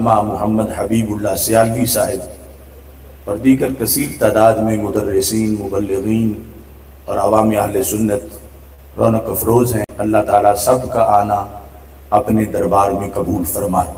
علامہ محمد حبیب اللہ سیالوی صاحب اور دیگر کثیر تعداد میں مدرسین، مبلغین اور عوام اہل سنت رونق افروز ہیں۔ اللہ تعالیٰ سب کا آنا اپنے دربار میں قبول فرمائے۔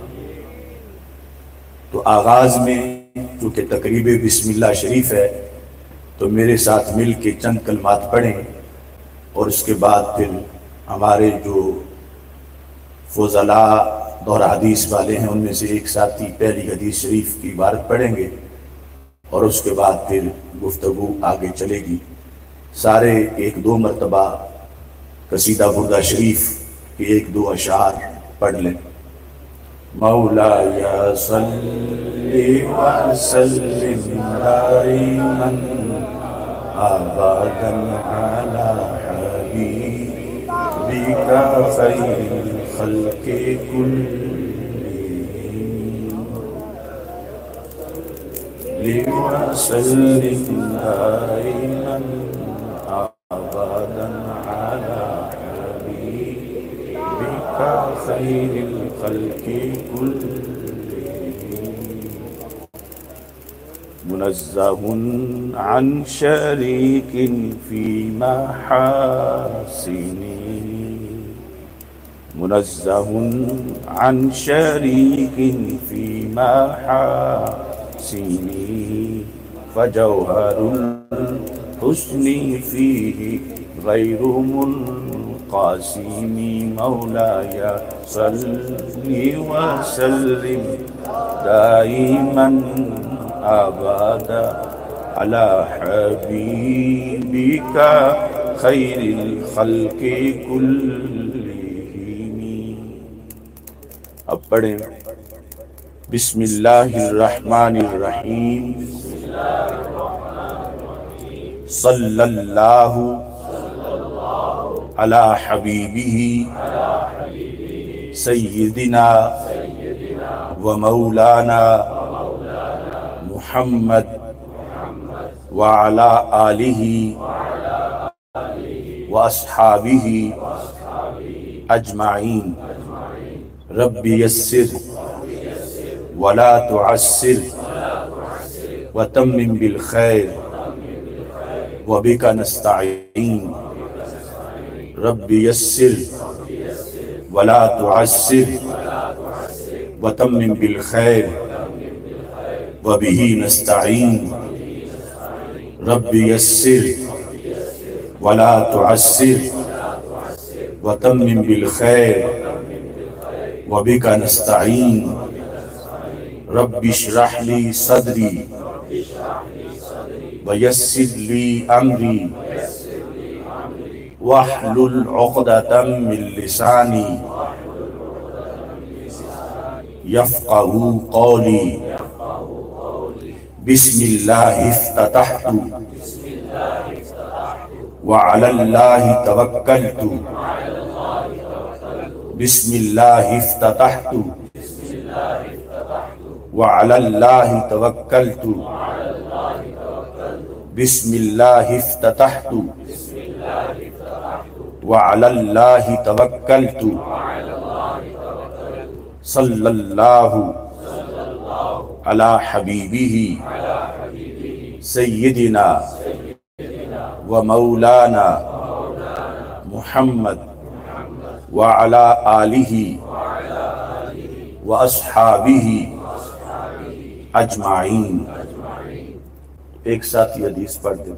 تو آغاز میں چونکہ تقریب بسم اللہ شریف ہے تو میرے ساتھ مل کے چند کلمات پڑھیں، اور اس کے بعد پھر ہمارے جو فضلاء دور حدیث والے ہیں ان میں سے ایک ساتھی پہلی حدیث شریف کی عبارت پڑھیں گے، اور اس کے بعد پھر گفتگو آگے چلے گی۔ سارے ایک دو مرتبہ قصیدہ بردہ شریف کے ایک دو اشعار پڑھ لیں۔ مولایا صلی وسلم دائما ابدا علی حبیبک خیر الخلق کلہم وسلم دائما ابدا علی حبیبک خیر الخلق کلہم منزہ عن شریک فی محاسنہ، منزہ عن شریک فی محاسنہ، فجوہر الحسن فیہ غیر منقسم، مولاي صلی وسلم دائما ابدا على حبیبک خیر الخلق کلہم۔ اب پڑھیں بسم اللہ الرحمن الرحیم۔ صلی اللہ علی حبیبہ سیدنا و مولانا محمد وعلی آلہ و اصحابہ اجمعین۔ رب یسر ولا تعسر وتمم بالخیر وبک نستعین۔ رب یسر ولا تعسر وتمم بالخیر وبہ نستعین۔ رب یسر ولا تعسر وتمم بالخیر وبک نستعین۔ رب اشرح لی صدری ویسر لی امری واحلل عقدۃ من لسانی یفقہوا قولی۔ بسم اللہ افتتحت وعلی اللہ توکلت، بسم اللہ افتتحت وعلی اللہ توکلت، بسم اللہ افتتحت وعلی اللہ توکلت۔ صلی اللہ علی حبیبہ سیدنا و مولانا محمد وعلی آلہ و اصحابہ اجمعین۔ ایک ساتھ یہ حدیث پڑھ دیں۔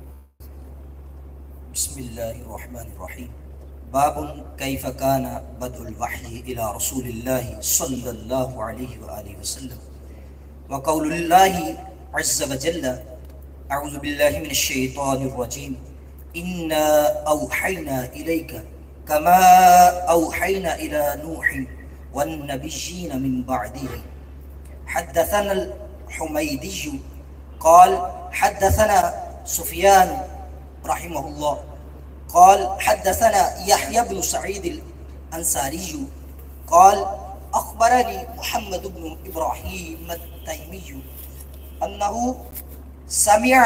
بسم اللہ الرحمن الرحیم۔ باب کیف کان بدء الوحی الی رسول اللہ صلی اللہ علیہ وآلہ وسلم، وقول اللہ عز وجل اعوذ باللہ من الشیطان الرجیم انا اوحینا الیک کما اوحینا الی نوح والنبیین من بعده۔ حدثنا الحمیدی قال حدثنا سفیان رحمه الله قال حدثنا يحيى بن سعيد الأنصاري قال أخبرني محمد بن إبراهيم التيمي أنه سمع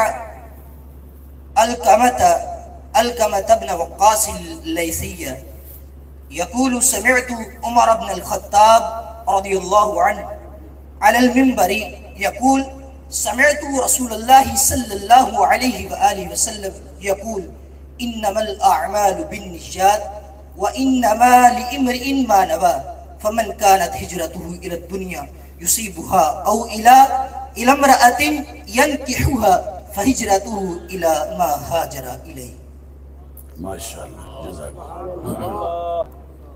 القمة بن وقاص الليثي يقول سمعت عمر بن الخطاب رضی اللہ عنہ علی المنبر یقول سمعت رسول اللہ صلی اللہ علیہ وآلہ وسلم یقول انما الاعمال بالنیات وانما لامرئ ما نوى فمن كانت هجرته الى الدنيا يصيبها او الى امرأة ينكحها فهجرته الى ما هاجر اليه. ماشاءاللہ، جزاک اللہ۔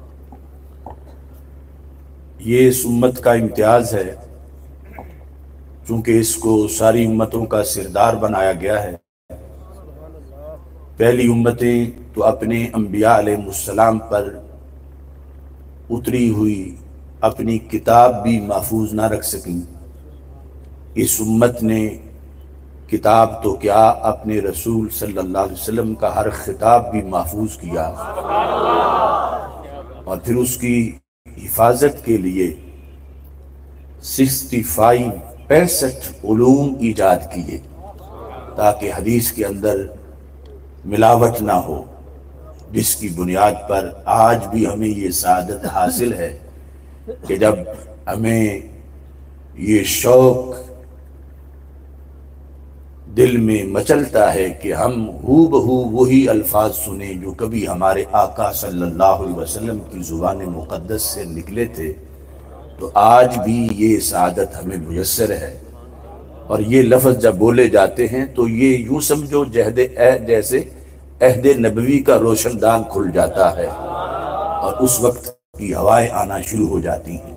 یہ اس امت کا امتیاز ہے، چونکہ اس کو ساری امتوں کا سردار بنایا گیا ہے۔ پہلی امتیں تو اپنے انبیاء علیہ السلام پر اتری ہوئی اپنی کتاب بھی محفوظ نہ رکھ سکیں۔ اس امت نے کتاب تو کیا، اپنے رسول صلی اللہ علیہ وسلم کا ہر خطاب بھی محفوظ کیا، اور پھر اس کی حفاظت کے لیے 65 علوم ایجاد کیے تاکہ حدیث کے اندر ملاوٹ نہ ہو، جس کی بنیاد پر آج بھی ہمیں یہ سعادت حاصل ہے کہ جب ہمیں یہ شوق دل میں مچلتا ہے کہ ہم ہو بہو وہی الفاظ سنیں جو کبھی ہمارے آقا صلی اللہ علیہ وسلم کی زبان مقدس سے نکلے تھے، تو آج بھی یہ سعادت ہمیں میسر ہے۔ اور یہ لفظ جب بولے جاتے ہیں تو یہ یوں سمجھو جیسے عہد نبوی کا روشن دان کھل جاتا ہے اور اس وقت کی ہوائیں آنا شروع ہو جاتی ہیں۔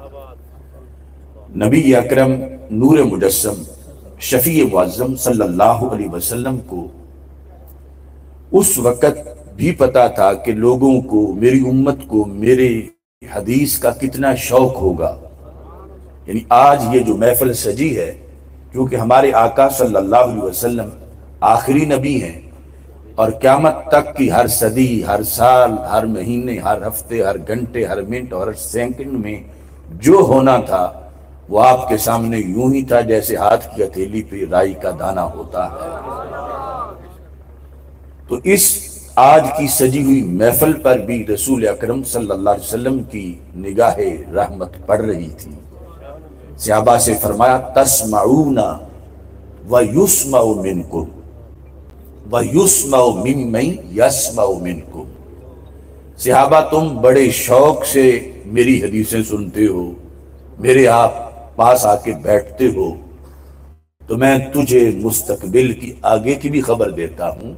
نبی اکرم نور مجسم شفیع معظم صلی اللہ علیہ وسلم کو اس وقت بھی پتا تھا کہ لوگوں کو، میری امت کو میرے حدیث کا کتنا شوق ہوگا۔ یعنی آج یہ جو محفل سجی ہے، کیونکہ ہمارے آقا صلی اللہ علیہ وسلم آخری نبی ہیں، اور قیامت تک کی ہر صدی، ہر سال، ہر مہینے، ہر ہفتے، ہر گھنٹے، ہر منٹ اور ہر سیکنڈ میں جو ہونا تھا وہ آپ کے سامنے یوں ہی تھا جیسے ہاتھ کی ہتھیلی پہ رائی کا دانہ ہوتا ہے۔ تو اس آج کی سجی ہوئی محفل پر بھی رسول اکرم صلی اللہ علیہ وسلم کی نگاہ رحمت پڑ رہی تھی۔ صحابہ سے فرمایا تسمعون ویسمع منکم ویسمع ممن یسمع منکم۔ صحابہ تم بڑے شوق سے میری حدیثیں سنتے ہو، میرے آپ پاس آ کے بیٹھتے ہو، تو میں تجھے مستقبل کی آگے کی بھی خبر دیتا ہوں۔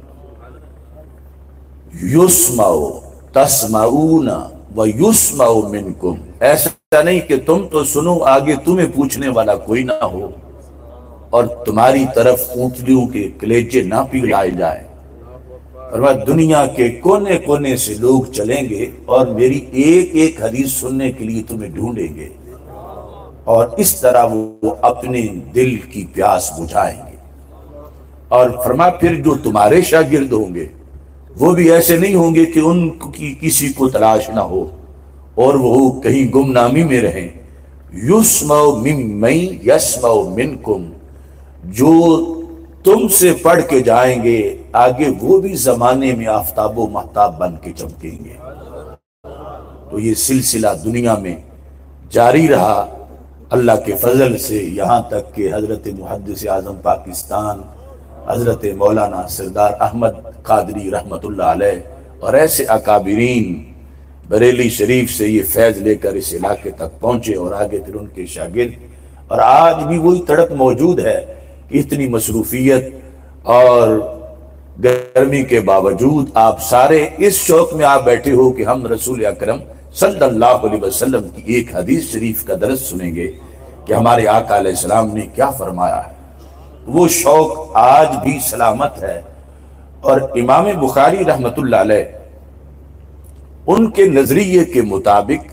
یسمع تسمعون ویسمع منکم، ایسا نہیں کہ تم تو سنو آگے تمہیں پوچھنے والا کوئی نہ ہو اور تمہاری طرف اونٹنیوں کے کلیجے نہ پگھلائے جائیں۔ فرمایا دنیا کے کونے کونے سے لوگ چلیں گے اور میری ایک ایک حدیث سننے کے لیے تمہیں ڈھونڈیں گے، اور اس طرح وہ اپنے دل کی پیاس بجھائیں گے۔ اور فرمایا پھر جو تمہارے شاگرد ہوں گے وہ بھی ایسے نہیں ہوں گے کہ ان کی کسی کو تلاش نہ ہو اور وہ کہیں گمنامی میں رہیں۔ یسمع ممن یسمع منکم، جو تم سے پڑھ کے جائیں گے آگے وہ بھی زمانے میں آفتاب و مہتاب بن کے چمکیں گے۔ تو یہ سلسلہ دنیا میں جاری رہا اللہ کے فضل سے، یہاں تک کہ حضرت محدث اعظم پاکستان حضرت مولانا سردار احمد قادری رحمت اللہ علیہ اور ایسے اکابرین بریلی شریف سے یہ فیض لے کر اس علاقے تک پہنچے، اور آگے پھر ان کے شاگرد، اور آج بھی وہی تڑپ موجود ہے کہ اتنی مصروفیت اور گرمی کے باوجود آپ سارے اس شوق میں آپ بیٹھے ہو کہ ہم رسول اکرم صلی اللہ علیہ وسلم کی ایک حدیث شریف کا درس سنیں گے کہ ہمارے آقا علیہ السلام نے کیا فرمایا ہے۔ وہ شوق آج بھی سلامت ہے۔ اور امام بخاری رحمت اللہ علیہ ان کے نظریے کے مطابق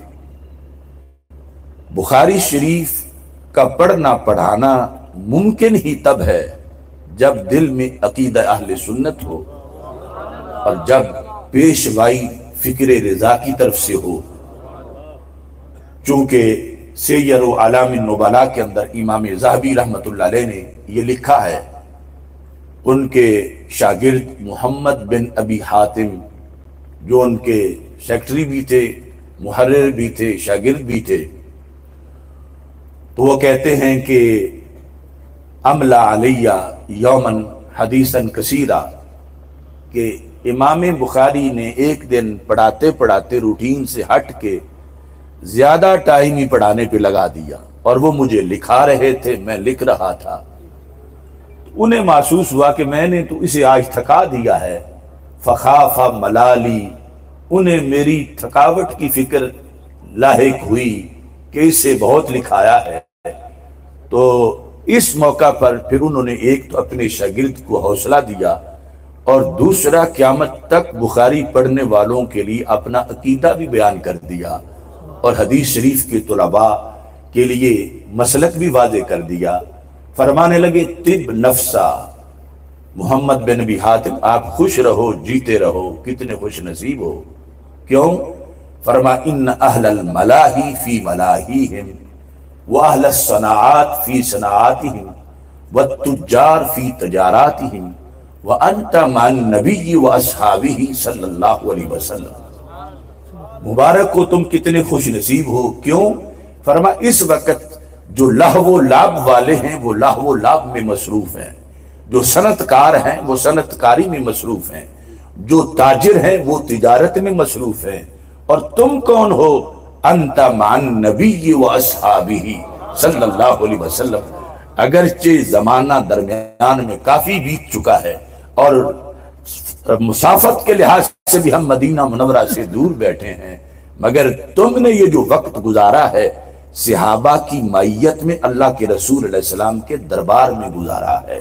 بخاری شریف کا پڑھنا پڑھانا ممکن ہی تب ہے جب دل میں عقیدہ اہل سنت ہو اور جب پیشوائی فکر رضا کی طرف سے ہو۔ چونکہ سیر و اعلام النبلاء کے اندر امام ذہبی رحمت اللہ علیہ نے یہ لکھا ہے، ان کے شاگرد محمد بن ابی حاتم جو ان کے سیکٹری بھی تھے، محرر بھی تھے، شاگرد بھی تھے، تو وہ کہتے ہیں کہ املا علیہ یومن حدیثاً کثیرہ، کہ امام بخاری نے ایک دن پڑھاتے پڑھاتے روٹین سے ہٹ کے زیادہ ٹائم ہی پڑھانے پہ لگا دیا، اور وہ مجھے لکھا رہے تھے، میں لکھ رہا تھا۔ انہیں محسوس ہوا کہ میں نے تو اسے آج تھکا دیا ہے، فخاف ملالی، انہیں میری تھکاوٹ کی فکر لاحق ہوئی کہ اسے بہت لکھایا ہے۔ تو اس موقع پر پھر انہوں نے ایک تو اپنے شاگرد کو حوصلہ دیا، اور دوسرا قیامت تک بخاری پڑھنے والوں کے لیے اپنا عقیدہ بھی بیان کر دیا، اور حدیث شریف کے طلباء کے لیے مسلک بھی واضح کر دیا۔ فرمانے لگے طب نفسا، محمد بن ابی حاتم آپ خوش رہو، جیتے رہو، کتنے خوش نصیب ہو۔ کیوں؟ فرما ان اہل الملاہی فی ملاہیہم واہل الصناعات فی صناعاتہم والتجار فی تجاراتہم وانت مع النبی واصحابہ صلی اللہ علیہ وسلم۔ مبارک ہو تم کتنے خوش نصیب ہو۔ کیوں؟ فرما اس وقت جو لہو و لعب والے ہیں وہ لہو و لعب میں مصروف ہیں، جو صنعت کار ہیں وہ صنعت کاری میں مصروف ہیں، جو تاجر ہیں وہ تجارت میں مصروف ہیں، اور تم کون ہو؟ انت مع النبی و اصحابہ صلی اللہ علیہ وسلم۔ اگرچہ زمانہ درمیان میں کافی بیت چکا ہے، اور مسافت کے لحاظ سے بھی ہم مدینہ منورہ سے دور بیٹھے ہیں، مگر تم نے یہ جو وقت گزارا ہے صحابہ کی معیت میں، اللہ کے رسول علیہ السلام کے دربار میں گزارا ہے۔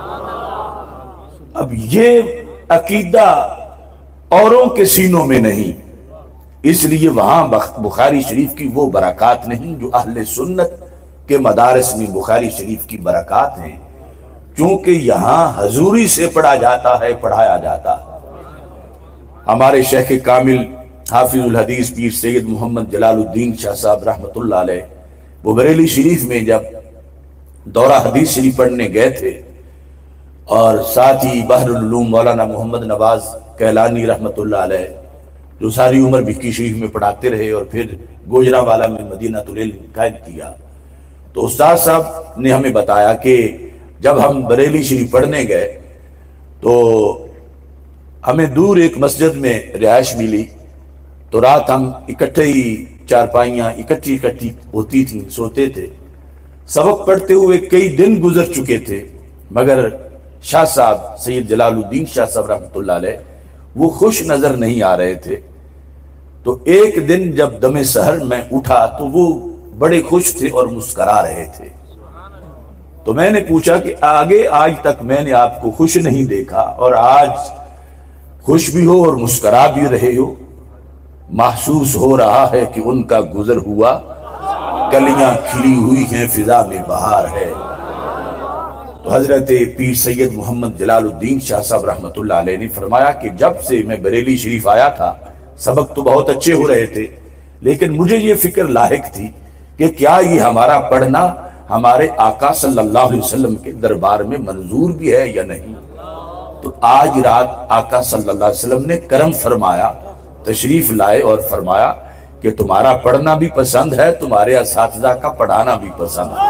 اب یہ عقیدہ اوروں کے سینوں میں نہیں، اس لیے وہاں بخاری شریف کی وہ برکات نہیں جو اہل سنت کے مدارس میں بخاری شریف کی برکات ہیں، کیونکہ یہاں حضوری سے پڑھا جاتا ہے، پڑھایا جاتا ہے۔ ہمارے شیخ کامل حافظ الحدیث پیر سید محمد جلال الدین شاہ صاحب رحمۃ اللہ علیہ، وہ بریلی شریف میں جب دورہ حدیث شریف پڑھنے گئے تھے، اور ساتھ ہی بحر العلوم مولانا محمد نواز کیلانی رحمۃ اللہ علیہ، جو ساری عمر بھکی شریف میں پڑھاتے رہے اور پھر گوجرانوالا میں مدینہ العلم قائم کیا، تو استاد صاحب نے ہمیں بتایا کہ جب ہم بریلی شریف پڑھنے گئے تو ہمیں دور ایک مسجد میں رہائش ملی، تو رات ہم اکٹھے ہی چارپائیاں اکٹھی ہوتی تھیں، سوتے تھے۔ سبق پڑھتے ہوئے کئی دن گزر چکے تھے، مگر شاہ صاحب سید جلال الدین شاہ صاحب رحمۃ اللہ علیہ وہ خوش نظر نہیں آ رہے تھے۔ تو ایک دن جب دم سحر میں اٹھا تو وہ بڑے خوش تھے اور مسکرا رہے تھے۔ تو میں نے پوچھا کہ آج تک میں نے آپ کو خوش نہیں دیکھا، اور آج خوش بھی ہو اور مسکرا بھی رہے ہو، محسوس ہو رہا ہے کہ ان کا گزر ہوا، کلیاں کھلی ہوئی ہیں، فضا میں بہار ہے۔ تو حضرت پیر سید محمد جلال الدین شاہ صاحب رحمۃ اللہ علیہ نے فرمایا کہ جب سے میں بریلی شریف آیا تھا، سبق تو بہت اچھے ہو رہے تھے، لیکن مجھے یہ فکر لاحق تھی کہ کیا یہ ہمارا پڑھنا ہمارے آقا صلی اللہ علیہ وسلم کے دربار میں منظور بھی ہے یا نہیں۔ تو آج رات آقا صلی اللہ علیہ وسلم نے کرم فرمایا، تشریف لائے اور فرمایا کہ تمہارا پڑھنا بھی پسند ہے، تمہارے اساتذہ کا پڑھانا بھی پسند ہے۔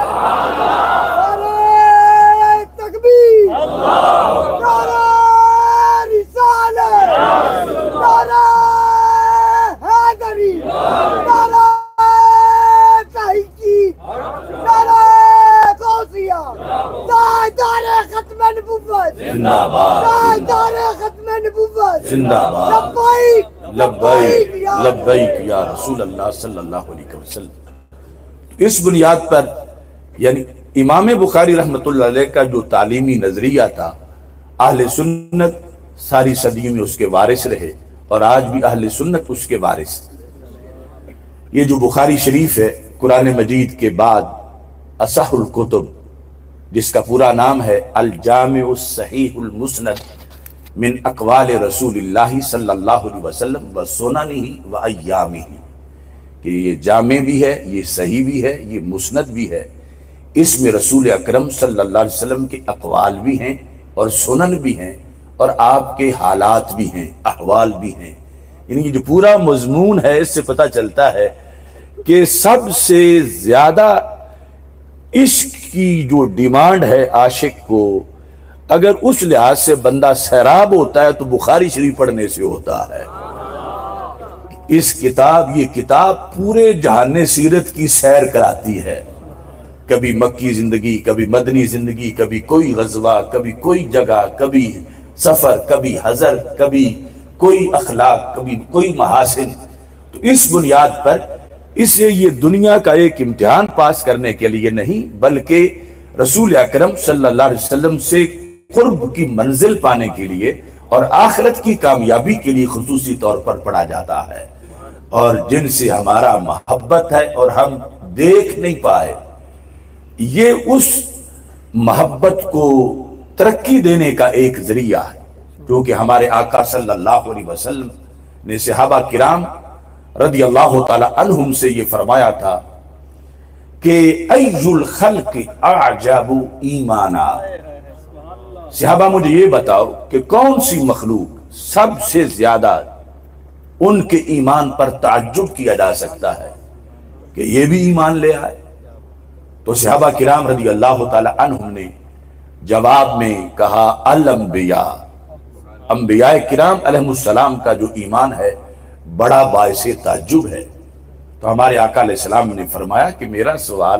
لبیک لبیک یا رسول اللہ صلی اللہ علیہ وسلم۔ اس بنیاد پر یعنی امام بخاری رحمۃ اللہ علیہ کا جو تعلیمی نظریہ تھا، اہل سنت ساری صدیوں میں اس کے وارث رہے، اور آج بھی اہل سنت اس کے وارث۔ یہ جو بخاری شریف ہے، قرآن مجید کے بعد اصح الکتب، جس کا پورا نام ہے الجامع الصحیح المسند من اقوال رسول اللہ صلی اللہ علیہ وسلم و سننہ و ایامہ، کہ یہ جامع بھی ہے، یہ صحیح بھی ہے، یہ مسند بھی ہے۔ اس میں رسول اکرم صلی اللہ علیہ وسلم کے اقوال بھی ہیں اور سنن بھی ہیں، اور آپ کے حالات بھی ہیں، احوال بھی ہیں۔ یعنی یہ جو پورا مضمون ہے، اس سے پتہ چلتا ہے کہ سب سے زیادہ عشق کی جو ڈیمانڈ ہے عاشق کو، اگر اس لحاظ سے بندہ سیراب ہوتا ہے تو بخاری شریف پڑھنے سے ہوتا ہے۔ یہ کتاب پورے جہان سیرت کی سیر کراتی ہے، کبھی مکی زندگی، کبھی مدنی زندگی، کبھی کوئی غزوہ، کبھی کوئی جگہ، کبھی سفر، کبھی حضر، کبھی کوئی اخلاق، کبھی کوئی محاسن۔ تو اس بنیاد پر اسے یہ دنیا کا ایک امتحان پاس کرنے کے لیے نہیں، بلکہ رسول اکرم صلی اللہ علیہ وسلم سے قرب کی منزل پانے کے لیے اور آخرت کی کامیابی کے لیے خصوصی طور پر پڑھا جاتا ہے، اور جن سے ہمارا محبت ہے اور ہم دیکھ نہیں پائے، یہ اس محبت کو ترقی دینے کا ایک ذریعہ ہے، کیونکہ ہمارے آقا صلی اللہ علیہ وسلم نے صحابہ کرام رضی اللہ تعالی عنہم سے یہ فرمایا تھا کہ ای الخلق اعجب ایمانا، صحابہ مجھے یہ بتاؤ کہ کون سی مخلوق سب سے زیادہ ان کے ایمان پر تعجب کیا جا سکتا ہے کہ یہ بھی ایمان لے آئے؟ تو صحابہ کرام رضی اللہ تعالی عنہم نے جواب میں کہا الانبیاء، انبیاء کرام علیہ السلام کا جو ایمان ہے بڑا باعث تعجب ہے۔ تو ہمارے آقا علیہ السلام نے فرمایا کہ میرا سوال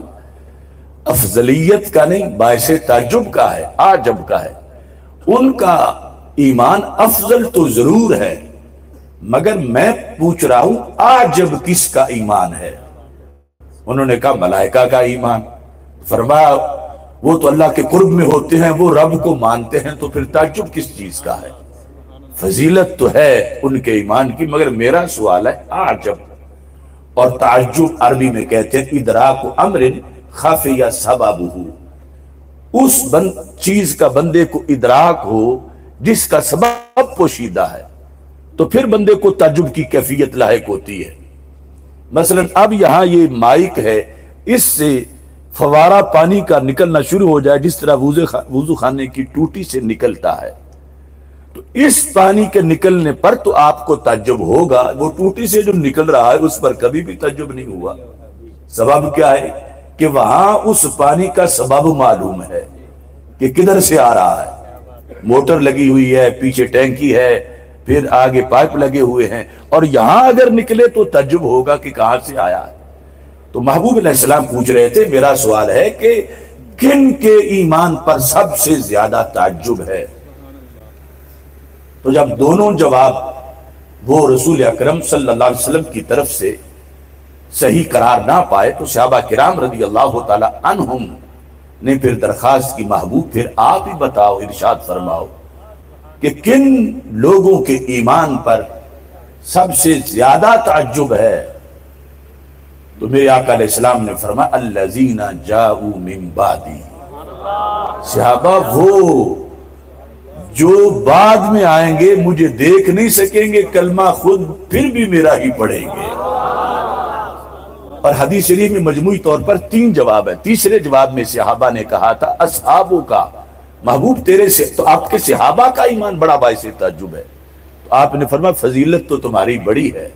افضلیت کا نہیں، باعث تعجب کا ہے، عجب کا ہے۔ ان کا ایمان افضل تو ضرور ہے، مگر میں پوچھ رہا ہوں عجب کس کا ایمان ہے؟ انہوں نے کہا ملائکہ کا ایمان۔ فرمایا وہ تو اللہ کے قرب میں ہوتے ہیں، وہ رب کو مانتے ہیں، تو پھر تعجب کس چیز کا ہے؟ فضیلت تو ہے ان کے ایمان کی، مگر میرا سوال ہے عجب۔ اور تعجب عربی میں کہتے ہیں ادراک امر خفی سببہ، اس چیز کا بندے کو ادراک ہو جس کا سبب پوشیدہ ہے، تو پھر بندے کو تعجب کی کیفیت لاحق ہوتی ہے۔ مثلا اب یہاں یہ مائک ہے، اس سے فوارہ پانی کا نکلنا شروع ہو جائے جس طرح وضو خانے کی ٹوٹی سے نکلتا ہے، تو اس پانی کے نکلنے پر تو آپ کو تعجب ہوگا، وہ ٹوٹی سے جو نکل رہا ہے اس پر کبھی بھی تعجب نہیں ہوا۔ سبب کیا ہے کہ وہاں اس پانی کا سبب معلوم ہے کہ کدھر سے آ رہا ہے، موٹر لگی ہوئی ہے، پیچھے ٹینکی ہے، پھر آگے پائپ لگے ہوئے ہیں، اور یہاں اگر نکلے تو تعجب ہوگا کہ کہاں سے آیا ہے۔ تو محبوب علیہ السلام پوچھ رہے تھے میرا سوال ہے کہ کن کے ایمان پر سب سے زیادہ تعجب ہے؟ تو جب دونوں جواب وہ رسول اکرم صلی اللہ علیہ وسلم کی طرف سے صحیح قرار نہ پائے، تو صحابہ کرام رضی اللہ تعالی عنہم نے پھر درخواست کی محبوب پھر آپ ہی بتاؤ، ارشاد فرماؤ کہ کن لوگوں کے ایمان پر سب سے زیادہ تعجب ہے؟ تو میرے آقا علیہ السلام نے فرمایا الذین جاؤوا من بعدی، صحابہ وہ جو بعد میں آئیں گے، مجھے دیکھ نہیں سکیں گے، کلمہ خود پھر بھی میرا ہی پڑھیں گے۔ اور حدیث شریف میں مجموعی طور پر 3 جواب ہے۔ تیسرے جواب میں صحابہ نے کہا تھا اصحابوں کا، محبوب تیرے سے تو آپ کے صحابہ کا ایمان بڑا باعث تعجب ہے۔ تو آپ نے فرمایا فضیلت تو تمہاری بڑی ہے،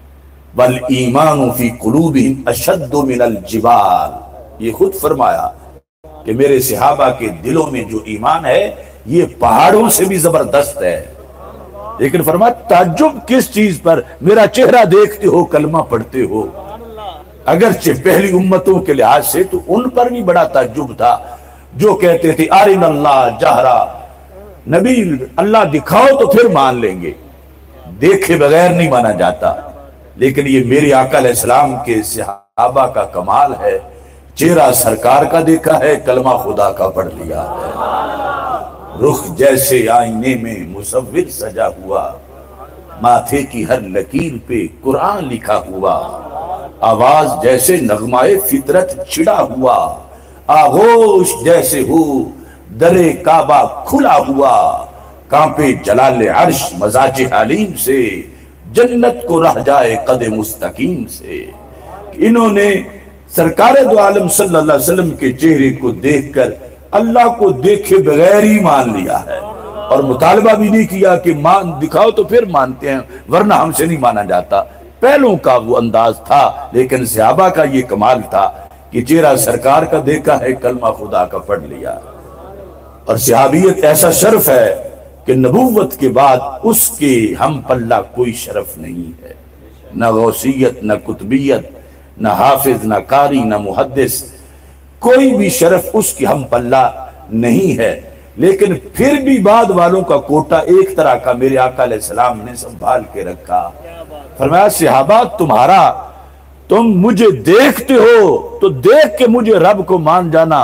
والایمان فی قلوبہم اشد من الجبال، یہ خود فرمایا کہ میرے صحابہ کے دلوں میں جو ایمان ہے یہ پہاڑوں سے بھی زبردست ہے۔ لیکن فرمایا تعجب کس چیز پر؟ میرا چہرہ دیکھتے ہو، کلمہ پڑھتے ہو۔ اگرچہ پہلی امتوں کے لحاظ سے تو ان پر بھی بڑا تعجب تھا، جو کہتے تھے ارنا اللہ جہرا، نبی اللہ دکھاؤ تو پھر مان لیں گے، دیکھے بغیر نہیں مانا جاتا۔ لیکن یہ میرے آقا علیہ السلام کے صحابہ کا کمال ہے، چہرہ سرکار کا دیکھا ہے، کلمہ خدا کا پڑھ لیا ہے۔ رخ جیسے آئینے میں مصور سجا ہوا، ماتھے کی ہر لکیر پہ قرآن لکھا ہوا، آواز جیسے نغمہ فطرت چھڑا ہوا، آغوش جیسے ہو در کعبہ کھلا ہوا، کانپے جلال عرش مزاج حلیم سے، جنت کو رہ جائے قد مستقیم سے۔ انہوں نے سرکار دو عالم صلی اللہ علیہ وسلم کے چہرے کو دیکھ کر اللہ کو دیکھے بغیر ہی مان لیا ہے، اور مطالبہ بھی نہیں کیا کہ مان دکھاؤ تو پھر مانتے ہیں، ورنہ ہم سے نہیں مانا جاتا۔ پہلوں کا وہ انداز تھا، لیکن صحابہ کا یہ کمال تھا کہ چہرہ سرکار کا دیکھا ہے، کلمہ خدا کا پڑھ لیا۔ اور صحابیت ایسا شرف ہے کہ نبوت کے بعد اس کے ہم پلہ کوئی شرف نہیں ہے، نہ غوثیت، نہ قطبیت، نہ حافظ، نہ قاری، نہ محدث، کوئی بھی شرف اس کی ہم پلہ نہیں ہے۔ لیکن پھر بھی بعد والوں کا کوٹا ایک طرح کا میرے آقا علیہ السلام نے سنبھال کے رکھا۔ فرمایا صحابہ تمہارا، تم مجھے دیکھتے ہو تو دیکھ کے مجھے رب کو مان جانا،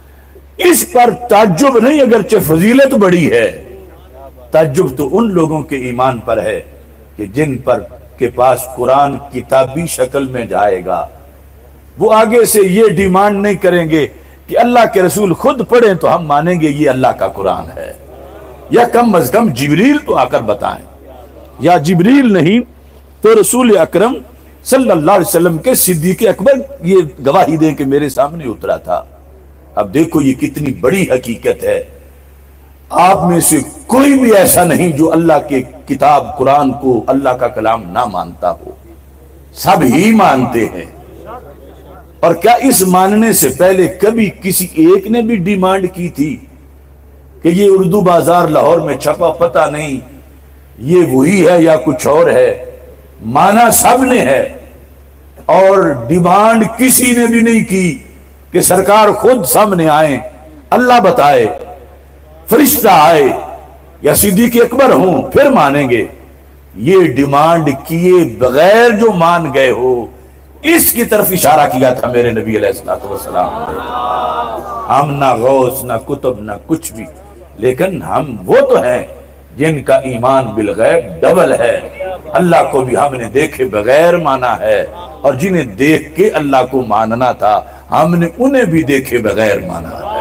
اس پر تعجب نہیں، اگرچہ فضیلت بڑی ہے۔ تعجب تو ان لوگوں کے ایمان پر ہے کہ جن پر کے پاس قرآن کتابی شکل میں جائے گا، وہ آگے سے یہ ڈیمانڈ نہیں کریں گے کہ اللہ کے رسول خود پڑھیں تو ہم مانیں گے یہ اللہ کا قرآن ہے، یا کم از کم جبریل تو آ کر بتائیں، یا جبریل نہیں تو رسول اکرم صلی اللہ علیہ وسلم کے صدیق اکبر یہ گواہی دیں کہ میرے سامنے اترا تھا۔ اب دیکھو یہ کتنی بڑی حقیقت ہے، آپ میں سے کوئی بھی ایسا نہیں جو اللہ کے کتاب قرآن کو اللہ کا کلام نہ مانتا ہو، سب ہی مانتے ہیں۔ اور کیا اس ماننے سے پہلے کبھی کسی ایک نے بھی ڈیمانڈ کی تھی کہ یہ اردو بازار لاہور میں چھپا پتہ نہیں یہ وہی ہے یا کچھ اور ہے؟ مانا سب نے ہے، اور ڈیمانڈ کسی نے بھی نہیں کی کہ سرکار خود سامنے آئیں، اللہ بتائے، فرشتہ آئے یا صدیق اکبر ہوں پھر مانیں گے۔ یہ ڈیمانڈ کیے بغیر جو مان گئے ہو، اس کی طرف اشارہ کیا تھا میرے نبی علیہ الصلوۃ والسلام نے۔ ہم نہ غوث، نہ کتب، نہ کچھ بھی، لیکن ہم وہ تو ہیں جن کا ایمان بالغیب ڈبل ہے۔ اللہ کو بھی ہم نے دیکھے بغیر مانا ہے، اور جنہیں دیکھ کے اللہ کو ماننا تھا ہم نے انہیں بھی دیکھے بغیر مانا ہے۔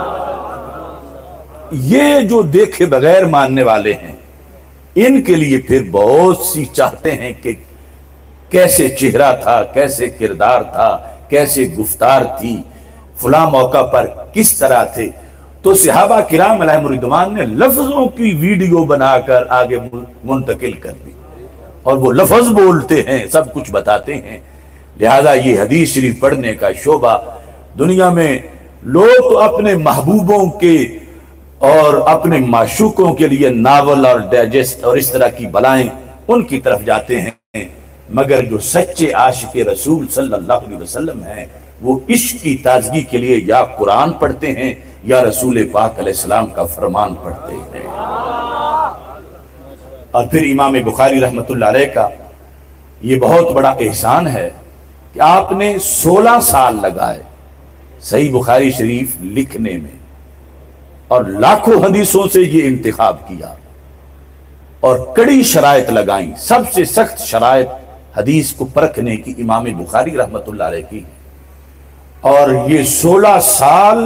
یہ جو دیکھے بغیر ماننے والے ہیں، ان کے لیے پھر بہت سی چاہتے ہیں کہ کیسے چہرہ تھا، کیسے کردار تھا، کیسے گفتار تھی، فلاں موقع پر کس طرح تھے۔ تو صحابہ کرام علیہم الرضوان نے لفظوں کی ویڈیو بنا کر آگے منتقل کر دی، اور وہ لفظ بولتے ہیں، سب کچھ بتاتے ہیں۔ لہذا یہ حدیث شریف پڑھنے کا شعبہ دنیا میں لوگ تو اپنے محبوبوں کے اور اپنے معشوقوں کے لیے ناول اور ڈائجسٹ اور اس طرح کی بلائیں ان کی طرف جاتے ہیں، مگر جو سچے عاشق رسول صلی اللہ علیہ وسلم ہیں وہ عشق کی تازگی کے لیے یا قرآن پڑھتے ہیں یا رسول پاک علیہ السلام کا فرمان پڑھتے ہیں۔ اور پھر امام بخاری رحمۃ اللہ علیہ کا یہ بہت بڑا احسان ہے کہ آپ نے 16 سال لگائے صحیح بخاری شریف لکھنے میں، اور لاکھوں حدیثوں سے یہ انتخاب کیا، اور کڑی شرائط لگائیں۔ سب سے سخت شرائط حدیث کو پرکھنے کی امام بخاری رحمۃ اللہ علیہ کی، اور یہ 16 سال۔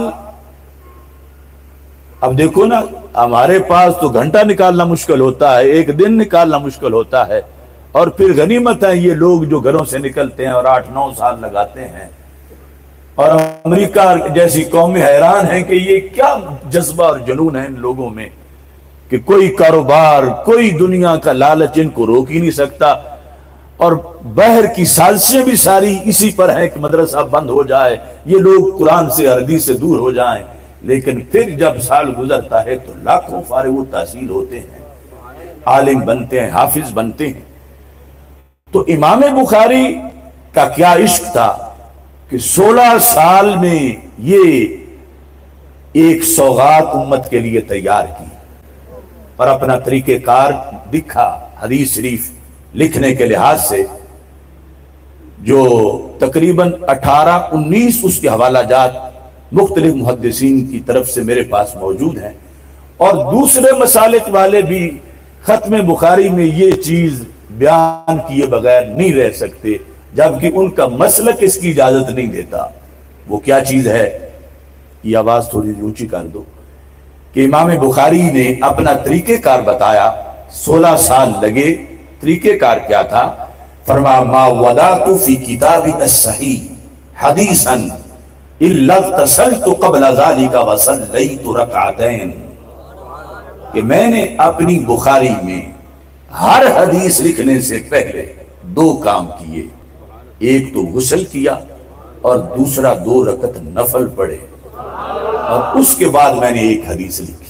اب دیکھو نا، ہمارے پاس تو گھنٹہ نکالنا مشکل ہوتا ہے، ایک دن نکالنا مشکل ہوتا ہے، اور پھر غنیمت ہے یہ لوگ جو گھروں سے نکلتے ہیں اور 8-9 سال لگاتے ہیں۔ اور امریکہ جیسی قومیں حیران ہیں کہ یہ کیا جذبہ اور جنون ہے ان لوگوں میں کہ کوئی کاروبار، کوئی دنیا کا لالچ ان کو روک ہی نہیں سکتا، اور بہر کی سازشیں بھی ساری اسی پر ہیں کہ مدرسہ بند ہو جائے، یہ لوگ قرآن سے حدیث سے دور ہو جائیں۔ لیکن پھر جب سال گزرتا ہے تو لاکھوں فارغ التحصیل ہوتے ہیں، عالم بنتے ہیں، حافظ بنتے ہیں۔ تو امام بخاری کا کیا عشق تھا کہ 16 سال میں یہ ایک سوغات امت کے لیے تیار کی، اور اپنا طریقہ کار دکھا حدیث شریف لکھنے کے لحاظ سے، جو تقریباً 18-19 اس کے حوالہ جات مختلف محدثین کی طرف سے میرے پاس موجود ہیں، اور دوسرے مسالک والے بھی ختم بخاری میں یہ چیز بیان کیے بغیر نہیں رہ سکتے، جبکہ ان کا مسلک اس کی اجازت نہیں دیتا۔ وہ کیا چیز ہے؟ یہ آواز تھوڑی اونچی کر دو کہ امام بخاری نے اپنا طریقہ کار بتایا، 16 سال لگے۔ طریقہ کار کیا تھا؟ فرمایا ما وضعت فی کتاب الصحیح حدیثا الا اغتسلت قبل ذلك وصلیت رکعتین، کہ میں نے اپنی بخاری میں ہر حدیث لکھنے سے پہلے 2 کام کیے، ایک تو غسل کیا اور دوسرا 2 رکعت نفل پڑھے، اور اس کے بعد میں نے ایک حدیث لکھی،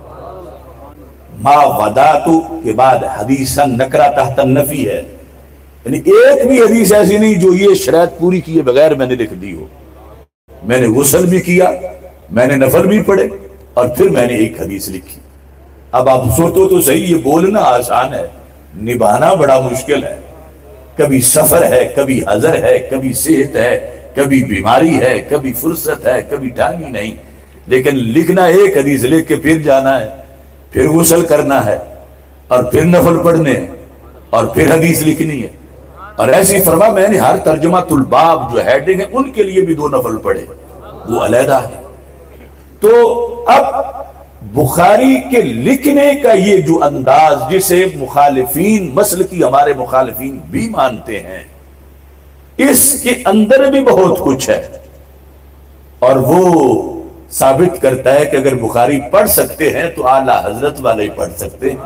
ما وداتو کے بعد حدیثاً نکرہ تحت النفی ہے، یعنی ایک بھی حدیث ایسی نہیں جو یہ شرائط پوری کیے بغیر میں نے لکھ دی ہو۔ میں نے غسل بھی کیا، میں نے نفل بھی پڑھے، اور پھر میں نے ایک حدیث لکھی۔ اب آپ سوچو تو صحیح، یہ بولنا آسان ہے، نبھانا بڑا مشکل ہے۔ کبھی سفر ہے، کبھی حضر ہے، کبھی صحت ہے، کبھی بیماری ہے، کبھی فرصت ہے، کبھی ٹائم ہی نہیں، لیکن لکھنا ایک حدیث لکھ کے پھر جانا ہے، پھر غسل کرنا ہے، اور پھر نفل پڑھنے ہیں، اور پھر حدیث لکھنی ہے۔ اور ایسی فرما میں نے ہر ترجمہ الباب جو ہیڈنگ ہے ان کے لیے بھی 2 نفل پڑھے، وہ علیحدہ ہے۔ تو اب بخاری کے لکھنے کا یہ جو انداز جسے مخالفین مسلکی ہمارے مخالفین بھی مانتے ہیں، اس کے اندر بھی بہت کچھ ہے، اور وہ ثابت کرتا ہے کہ اگر بخاری پڑھ سکتے ہیں تو اعلیٰ حضرت والے پڑھ سکتے ہیں۔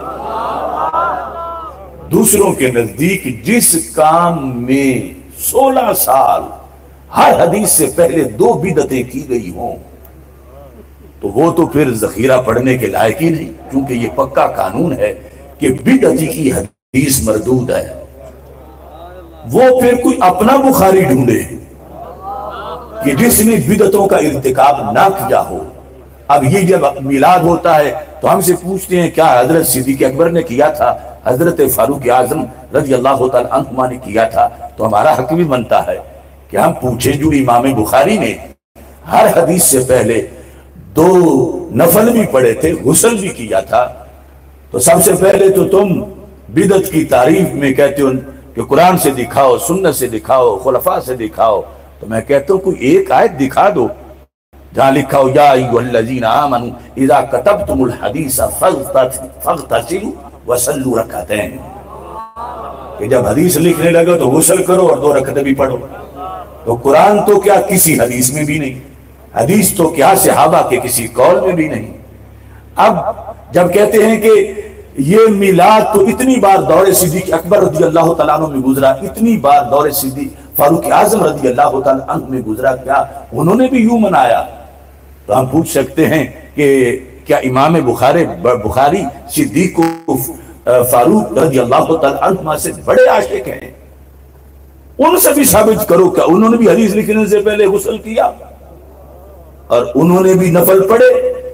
دوسروں کے نزدیک جس کام میں 16 سال ہر حدیث سے پہلے 2 بدعتیں کی گئی ہوں تو وہ تو پھر ذخیرہ پڑھنے کے لائق ہی نہیں، کیونکہ یہ پکا قانون ہے کہ بدعتی کی حدیث مردود ہے۔ وہ پھر کوئی اپنا بخاری ڈھونڈے کہ جس نے بدعتوں کا ارتکاب نہ کیا ہو۔ اب یہ جب میلاد ہوتا ہے تو ہم سے پوچھتے ہیں کیا حضرت صدیق اکبر نے کیا تھا، حضرت فاروق اعظم رضی اللہ تعالی عنہما نے کیا تھا، تو ہمارا حق بھی بنتا ہے کہ ہم پوچھیں جو امام بخاری نے ہر حدیث سے پہلے 2 نفل بھی پڑھے تھے، غسل بھی کیا تھا، تو سب سے پہلے تو تم بدعت کی تعریف میں کہتے ہو کہ قرآن سے دکھاؤ، سنت سے دکھاؤ، خلفاء سے دکھاؤ، تو میں کہتا ہوں کوئی ایک آیت دکھا دو جہاں لکھا ہو یا ایھا الذین آمنوا اذا کتبتم الحدیث فاغتسلوا وصلوا رکعتین، کہ جب حدیث لکھنے لگا تو غسل کرو اور 2 رکعتیں بھی پڑھو۔ تو قرآن تو کیا کسی حدیث میں بھی نہیں، حدیث تو کیا صحابہ کے کسی قول میں بھی نہیں۔ اب جب کہتے ہیں کہ یہ میلاد تو اتنی بار دور صدیق اکبر رضی اللہ تعالیٰ عنہ میں گزرا، اتنی بار دور صدیق فاروق اعظم رضی اللہ تعالیٰ عنہ میں گزرا، کیا انہوں نے بھی یوں منایا؟ تو ہم پوچھ سکتے ہیں کہ کیا امام بخاری صدیق کو فاروق رضی اللہ تعالیٰ عنہ سے بڑے عاشق ہیں؟ ان سے بھی ثابت کرو کہ انہوں نے بھی حدیث لکھنے سے پہلے غسل کیا اور انہوں نے بھی نفل پڑھے؟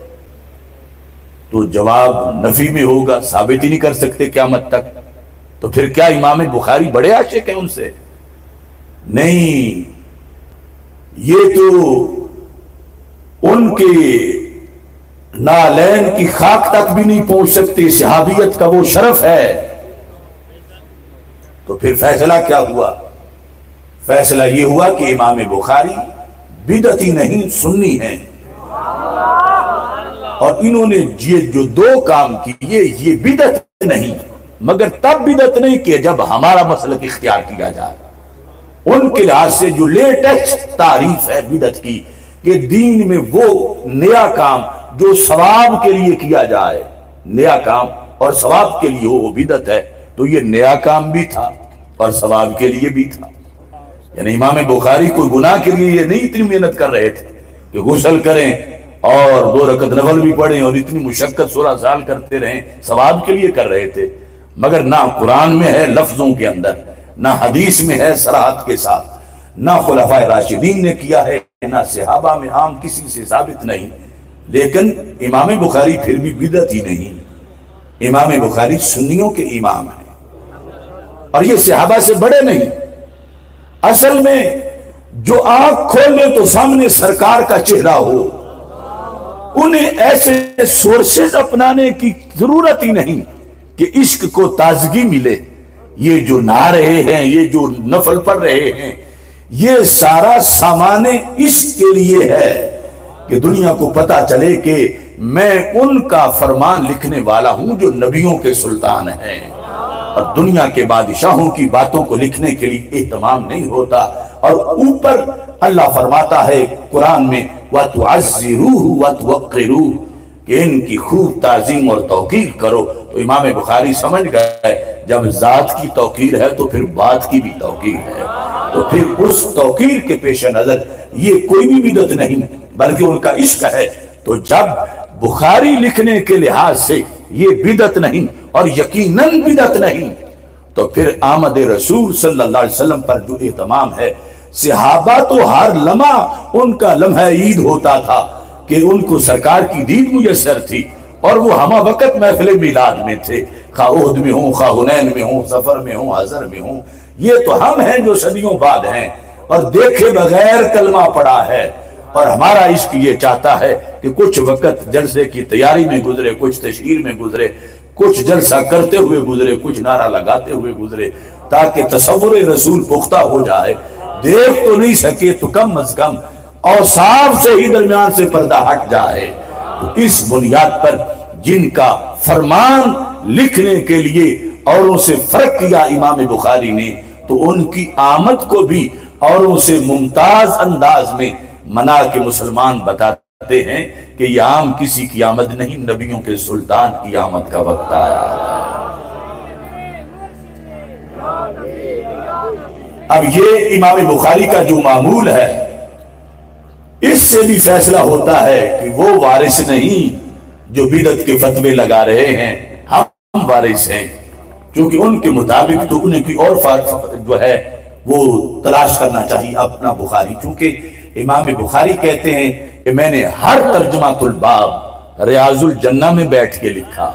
تو جواب نفی میں ہوگا، ثابت ہی نہیں کر سکتے قیامت تک۔ تو پھر کیا امام بخاری بڑے عاشق ہیں ان سے؟ نہیں، یہ تو ان کے نالین کی خاک تک بھی نہیں پہنچ سکتے، صحابیت کا وہ شرف ہے۔ تو پھر فیصلہ کیا ہوا؟ فیصلہ یہ ہوا کہ امام بخاری بدعتی نہیں سنی ہیں، اور انہوں نے یہ جو 2 کام کیے یہ بدعت نہیں، مگر تب بدعت نہیں کہ جب ہمارا مسلک اختیار کیا جائے۔ ان کے لحاظ سے جو لیٹسٹ تعریف ہے بدعت کی کہ دین میں وہ نیا کام جو ثواب کے لیے کیا جائے، نیا کام اور ثواب کے لیے وہ بدعت ہے، تو یہ نیا کام بھی تھا اور ثواب کے لیے بھی تھا۔ یعنی امام بخاری کوئی گناہ کے لیے یہ نہیں اتنی محنت کر رہے تھے کہ غسل کریں اور 2 رکعت نفل بھی پڑھیں اور اتنی مشقت 16 سال کرتے رہیں، ثواب کے لیے کر رہے تھے، مگر نہ قرآن میں ہے لفظوں کے اندر، نہ حدیث میں ہے صراحت کے ساتھ، نہ خلفاء راشدین نے کیا ہے، نہ صحابہ میں عام کسی سے ثابت نہیں۔ لیکن امام بخاری پھر بھی بدعتی نہیں، امام بخاری سنیوں کے امام ہیں، اور یہ صحابہ سے بڑے نہیں۔ اصل میں جو آنکھ کھول لے تو سامنے سرکار کا چہرہ ہو، انہیں ایسے سورسز اپنانے کی ضرورت ہی نہیں کہ عشق کو تازگی ملے۔ یہ جو نہا رہے ہیں، یہ جو نفل پڑھ رہے ہیں، یہ سارا سامان عشق کے لیے ہے کہ دنیا کو پتا چلے کہ میں ان کا فرمان لکھنے والا ہوں جو نبیوں کے سلطان ہیں، اور دنیا کے بادشاہوں کی باتوں کو لکھنے کے لیے اہتمام نہیں ہوتا۔ اور اوپر اللہ فرماتا ہے قرآن میں وَتُعَزِّرُوهُ وَتُوَقِّرُوهُ کہ ان کی خوب تعظیم اور توقیر کرو۔ تو امام بخاری سمجھ گئے جب ذات کی توقیر ہے تو پھر بات کی بھی توقیر ہے۔ تو پھر اس توقیر کے پیش نظر یہ کوئی بھی بدعت نہیں بلکہ ان کا عشق ہے. تو جب بخاری لکھنے کے لحاظ سے یہ بدعت نہیں اور یقیناً بدعت نہیں، تو پھر آمد رسول صلی اللہ علیہ وسلم پر جو اہتمام ہے، صحابہ تو ہر لمحہ ان کا لمحہ عید ہوتا تھا کہ ان کو سرکار کی دید میسر تھی، اور وہ ہمہ وقت محفل میلاد میں تھے، خواہ احد میں ہوں، خواہ حنین میں ہوں، سفر میں ہوں، حضر میں ہوں. یہ تو ہم ہیں جو صدیوں بعد ہیں اور دیکھے بغیر کلمہ پڑا ہے، اور ہمارا عشق یہ چاہتا ہے کہ کچھ وقت جلسے کی تیاری میں گزرے، کچھ تشہیر میں گزرے، کچھ جلسہ کرتے ہوئے گزرے، کچھ نعرہ لگاتے ہوئے گزرے، تاکہ تصور رسول پختہ ہو جائے. دیکھ تو نہیں سکے تو کم از کم اوصاف سے ہی درمیان سے پردہ ہٹ جائے. تو اس بنیاد پر جن کا فرمان لکھنے کے لیے اوروں سے فرق کیا امام بخاری نے، تو ان کی آمد کو بھی اوروں سے ممتاز انداز میں منا کے مسلمان بتاتے ہیں کہ یہ عام کسی کی آمد نہیں، نبیوں کے سلطان کی آمد کا وقت آیا. اب یہ امام بخاری کا جو معمول ہے، اس سے بھی فیصلہ ہوتا ہے کہ وہ وارث نہیں جو بدعت کے فتوے لگا رہے ہیں، ہم وارث ہیں، کیونکہ ان کے مطابق تو انہیں کوئی اور جو ہے وہ تلاش کرنا چاہیے اپنا بخاری. کیونکہ امام بخاری کہتے ہیں کہ میں نے ہر ترجمہ الباب ریاض الجنہ میں بیٹھ کے لکھا.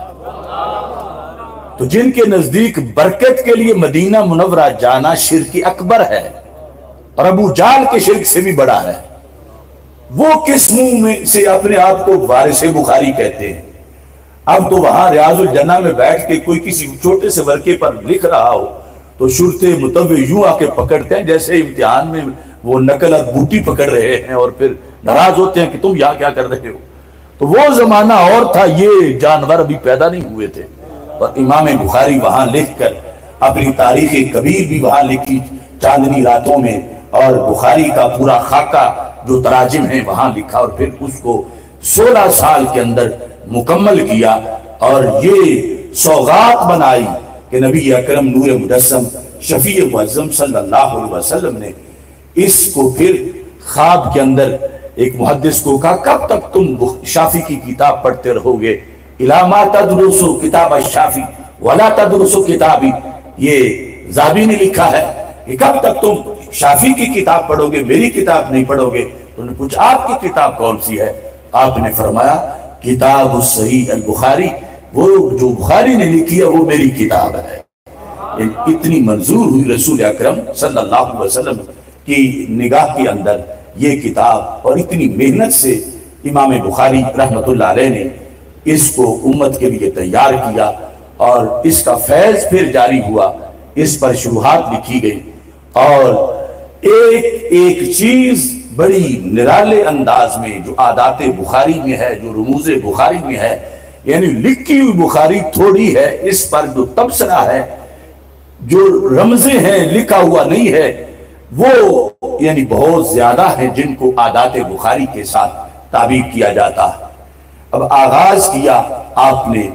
تو جن کے نزدیک برکت کے لیے مدینہ منورہ جانا شرک اکبر ہے اور ابو جہل کے شرک سے بھی بڑا ہے، وہ کس منہ میں سے اپنے آپ کو وارث بخاری کہتے ہیں؟ اب تو وہاں ریاض الجنہ میں بیٹھ کے کوئی کسی چھوٹے سے ورقے پر لکھ رہا ہو تو شرطے متوع یوں آ کے پکڑتے ہیں جیسے امتحان میں وہ نقل اور بوٹی پکڑ رہے ہیں، اور پھر ناراض ہوتے ہیں کہ تم یہاں کیا کر رہے ہو. تو وہ زمانہ اور تھا، یہ جانور ابھی پیدا نہیں ہوئے تھے. اور امام بخاری وہاں لکھ کر اپنی تاریخ کبیر بھی وہاں لکھی چاندنی راتوں میں، اور بخاری کا پورا خاکہ جو تراجم ہیں وہاں لکھا، اور پھر اس کو 16 سال کے اندر مکمل کیا. اور یہ سوغات بنائی کہ نبی اکرم نور مجسم شفیع معظم صلی اللہ علیہ وسلم نے اس کو پھر خواب کے اندر ایک محدث کو کہا، کب تک تم شافی کی کتاب پڑھتے رہو گے؟ الا ما تدرسو کتاب الشافی ولا تدرسو کتابی. یہ زابی نے لکھا ہے کہ کب تک تم شافی کی کتاب پڑھو گے، میری کتاب نہیں پڑھو گے. تو انہوں نے پوچھا آپ کی کتاب کون سی ہے؟ آپ نے فرمایا کتاب الصحیح البخاری، وہ جو بخاری نے لکھی ہے وہ میری کتاب ہے. اتنی منظور ہوئی رسول اکرم صلی اللہ علیہ وسلم کی نگاہ کے اندر یہ کتاب، اور اتنی محنت سے امام بخاری رحمت اللہ علیہ نے اس کو امت کے لیے تیار کیا، اور اس کا فیض پھر جاری ہوا، اس پر شروحات لکھی گئی، اور ایک ایک چیز بڑی نرالے انداز میں جو عادات بخاری میں ہے، جو رموز بخاری میں ہے، یعنی لکھی ہوئی بخاری تھوڑی ہے، اس پر جو تبصرہ ہے، جو رمزیں ہیں، لکھا ہوا نہیں ہے، وہ یعنی بہت زیادہ ہیں جن کو عادات بخاری کے ساتھ تعبیر کیا جاتا ہے. اب آغاز کیا آپ نے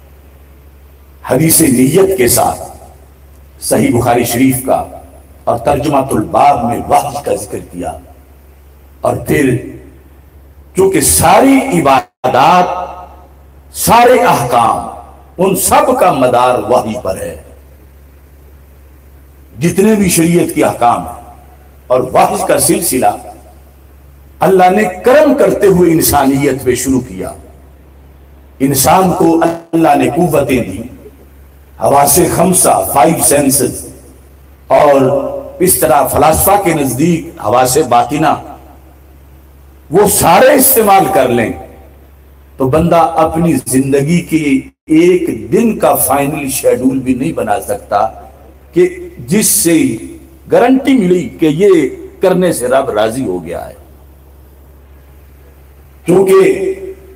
حدیث نیت کے ساتھ صحیح بخاری شریف کا، اور ترجمہ الباب میں وحی کا ذکر کیا، اور پھر چونکہ ساری عبادات، سارے احکام، ان سب کا مدار وحی پر ہے، جتنے بھی شریعت کے احکام ہیں، اور وحی کا سلسلہ اللہ نے کرم کرتے ہوئے انسانیت پہ شروع کیا. انسان کو اللہ نے قوتیں دی، حواس خمسہ 5 سینسز، اور اس طرح فلاسفہ کے نزدیک حواس باطنہ، وہ سارے استعمال کر لیں تو بندہ اپنی زندگی کے ایک دن کا فائنل شیڈول بھی نہیں بنا سکتا کہ جس سے گارنٹی ملی کہ یہ کرنے سے رب راضی ہو گیا ہے. کیونکہ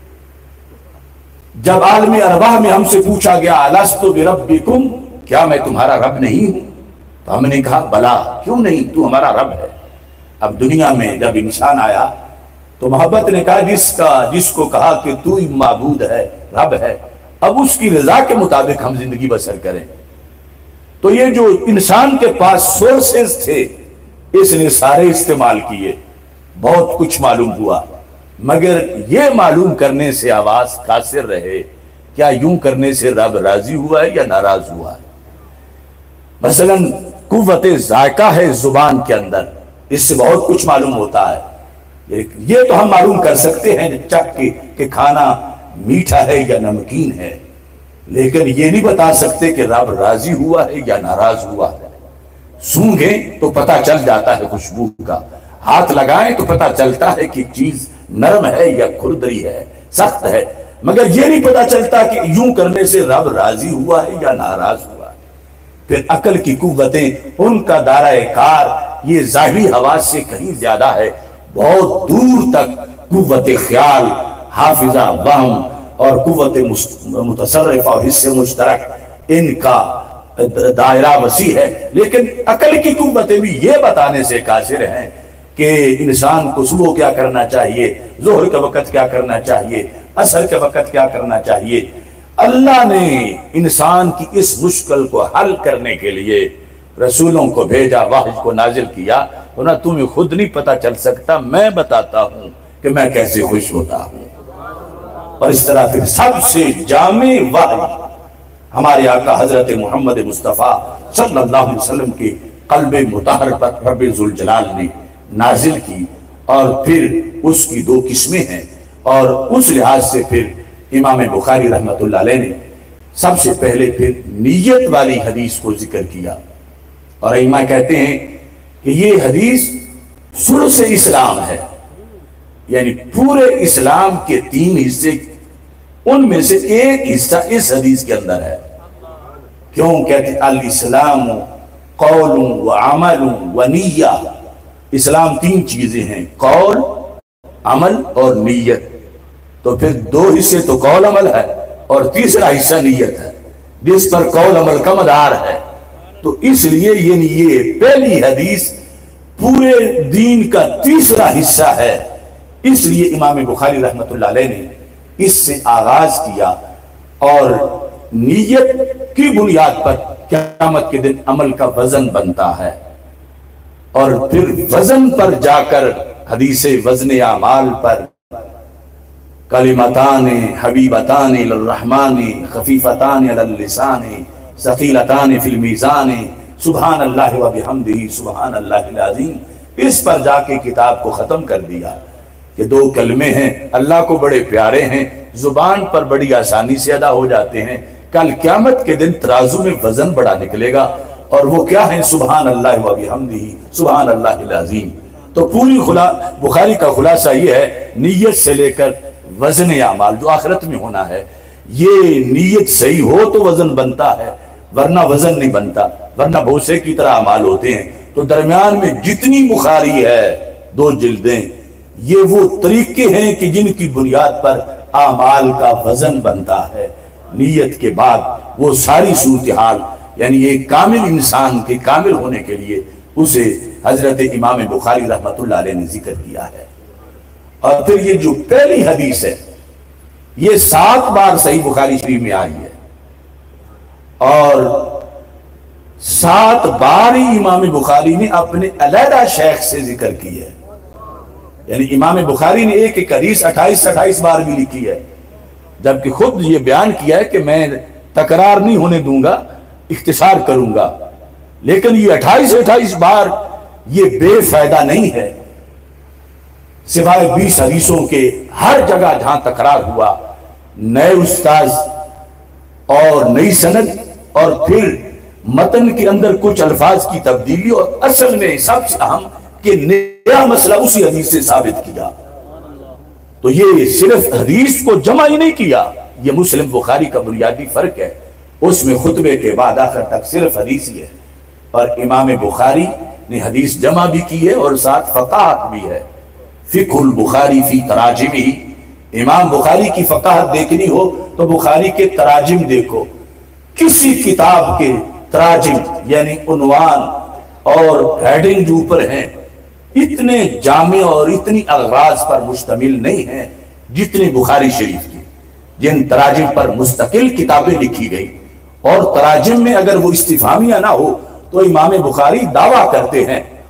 جب عالم ارواح میں ہم سے پوچھا گیا الست بربکم، کیا میں تمہارا رب نہیں ہوں؟ تو ہم نے کہا بلا، کیوں نہیں، تو ہمارا رب ہے. اب دنیا میں جب انسان آیا تو محبت نے کہا جس کو کہا کہ تو ہی معبود ہے، رب ہے، اب اس کی رضا کے مطابق ہم زندگی بسر کریں. تو یہ جو انسان کے پاس سورسز تھے اس نے سارے استعمال کیے، بہت کچھ معلوم ہوا، مگر یہ معلوم کرنے سے آواز قاصر رہے کیا یوں کرنے سے رب راضی ہوا ہے یا ناراض ہوا ہے؟ مثلا قوت ذائقہ ہے زبان کے اندر، اس سے بہت کچھ معلوم ہوتا ہے۔ یہ تو ہم معلوم کر سکتے ہیں چکھ کے کہ کھانا میٹھا ہے یا نمکین ہے، لیکن یہ نہیں بتا سکتے کہ رب راضی ہوا ہے یا ناراض ہوا ہے۔ سونگھیں تو پتہ چل جاتا ہے خوشبو کا، ہاتھ لگائیں تو پتہ چلتا ہے کہ چیز نرم ہے یا کھردری ہے، سخت ہے، مگر یہ نہیں پتہ چلتا کہ یوں کرنے سے رب راضی ہوا ہے یا ناراض ہوا ہے۔ پھر عقل کی قوتیں، ان کا دائرہ کار یہ ظاہری حواس سے کہیں زیادہ ہے، بہت دور تک قوت خیال، حافظہ، وہم اور قوت متصرف اور حصے مشترک، ان کا دائرہ وسیع ہے، لیکن عقل کی قوتیں بھی یہ بتانے سے قاصر ہیں کہ انسان کو صبح کیا کرنا چاہیے، ظہر کے وقت کیا کرنا چاہیے، عصر کے وقت کیا کرنا چاہیے۔ اللہ نے انسان کی اس مشکل کو حل کرنے کے لیے رسولوں کو بھیجا، وحی کو نازل کیا، ورنہ تمہیں خود نہیں پتہ چل سکتا، میں بتاتا ہوں کہ میں کیسے خوش ہوتا ہوں۔ اور اس طرح پھر سب سے جامع وحی ہمارے آقا حضرت محمد مصطفیٰ صلی اللہ علیہ وسلم کے قلب مطہر پر رب ذوالجلال نے نازل کی، اور پھر اس کی دو قسمیں ہیں، اور اس لحاظ سے پھر امام بخاری رحمۃ اللہ علیہ نے سب سے پہلے پھر نیت والی حدیث کو ذکر کیا، اور ائمہ کہتے ہیں کہ یہ حدیث ثلث اسلام ہے، یعنی پورے اسلام کے 3 حصے، ان میں سے ایک حصہ اس حدیث کے اندر ہے۔ کیوں کہتے ہیں الاسلام قول و عمل و نیہ، اسلام 3 چیزیں ہیں، قول، عمل اور نیت۔ تو پھر 2 حصے تو قول عمل ہے اور تیسرا حصہ نیت ہے، جس پر قول عمل کا مدار ہے۔ تو اس لیے یہ پہلی حدیث پورے دین کا تیسرا حصہ ہے، اس لیے امام بخاری رحمۃ اللہ علیہ نے اس سے آغاز کیا، اور نیت کی بنیاد پر قیامت کے دن عمل کا وزن بنتا ہے، اور پھر وزن پر جا کر حدیث وزن اعمال پر کلمتان حبیبتان للرحمن خفیفتان علی اللسان ثقیلتان فی المیزان سبحان اللہ و بحمدہ سبحان اللہ العظیم، اس پر جا کے کتاب کو ختم کر دیا کہ 2 کلمے ہیں، اللہ کو بڑے پیارے ہیں، زبان پر بڑی آسانی سے ادا ہو جاتے ہیں، کل قیامت کے دن ترازو میں وزن بڑا نکلے گا، اور وہ کیا ہیں؟ سبحان اللہ و بحمدہ سبحان اللہ العظیم۔ تو پوری بخاری کا خلاصہ یہ ہے، نیت سے لے کر وزن اعمال جو آخرت میں ہونا ہے، یہ نیت صحیح ہو تو وزن بنتا ہے، ورنہ وزن نہیں بنتا، ورنہ بھوسے کی طرح اعمال ہوتے ہیں۔ تو درمیان میں جتنی بخاری ہے 2 جلدیں، یہ وہ طریقے ہیں کہ جن کی بنیاد پر اعمال کا وزن بنتا ہے۔ نیت کے بعد وہ ساری صورتحال، یعنی ایک کامل انسان کے کامل ہونے کے لیے اسے حضرت امام بخاری رحمۃ اللہ علیہ نے ذکر کیا ہے۔ اور پھر یہ جو پہلی حدیث ہے، یہ 7 بار صحیح بخاری شریف میں آئی ہے، اور 7 بار ہی امام بخاری نے اپنے علیحدہ شیخ سے ذکر کی ہے، یعنی امام بخاری نے ایک حدیث 28 بار بھی لکھی ہے، جبکہ خود یہ بیان کیا ہے کہ میں تکرار نہیں ہونے دوں گا، اختصار کروں گا، لیکن یہ 28 بار یہ بے فائدہ نہیں ہے، سوائے 20 حدیثوں کے ہر جگہ جہاں تکرار ہوا، نئے استاذ اور نئی سند، اور پھر متن کے اندر کچھ الفاظ کی تبدیلی، اور اصل میں سب سے اہم کہ نیا مسئلہ اسی حدیث سے ثابت کیا۔ تو یہ صرف حدیث کو جمع ہی نہیں کیا، یہ مسلم بخاری کا بنیادی فرق ہے، اس میں خطبے کے بعد آخر تک صرف حدیث ہی ہے، اور امام بخاری نے حدیث جمع بھی کی ہے اور ساتھ فقاہت بھی ہے۔ فقہ البخاری فی تراجمہ، امام بخاری کی فقاہت دیکھنی ہو تو بخاری کے تراجم دیکھو، کسی کتاب کے تراجم یعنی عنوان اور ہیڈنگ جو اوپر ہیں اتنے جامع اور اتنی اغراض پر مشتمل نہیں ہیں جتنے بخاری شریف کی، جن تراجم پر مستقل کتابیں لکھی گئی، اور تراجم میں اگر وہ استفہامیہ نہ ہو تو امام بخاری دعویٰ کرتے ہیں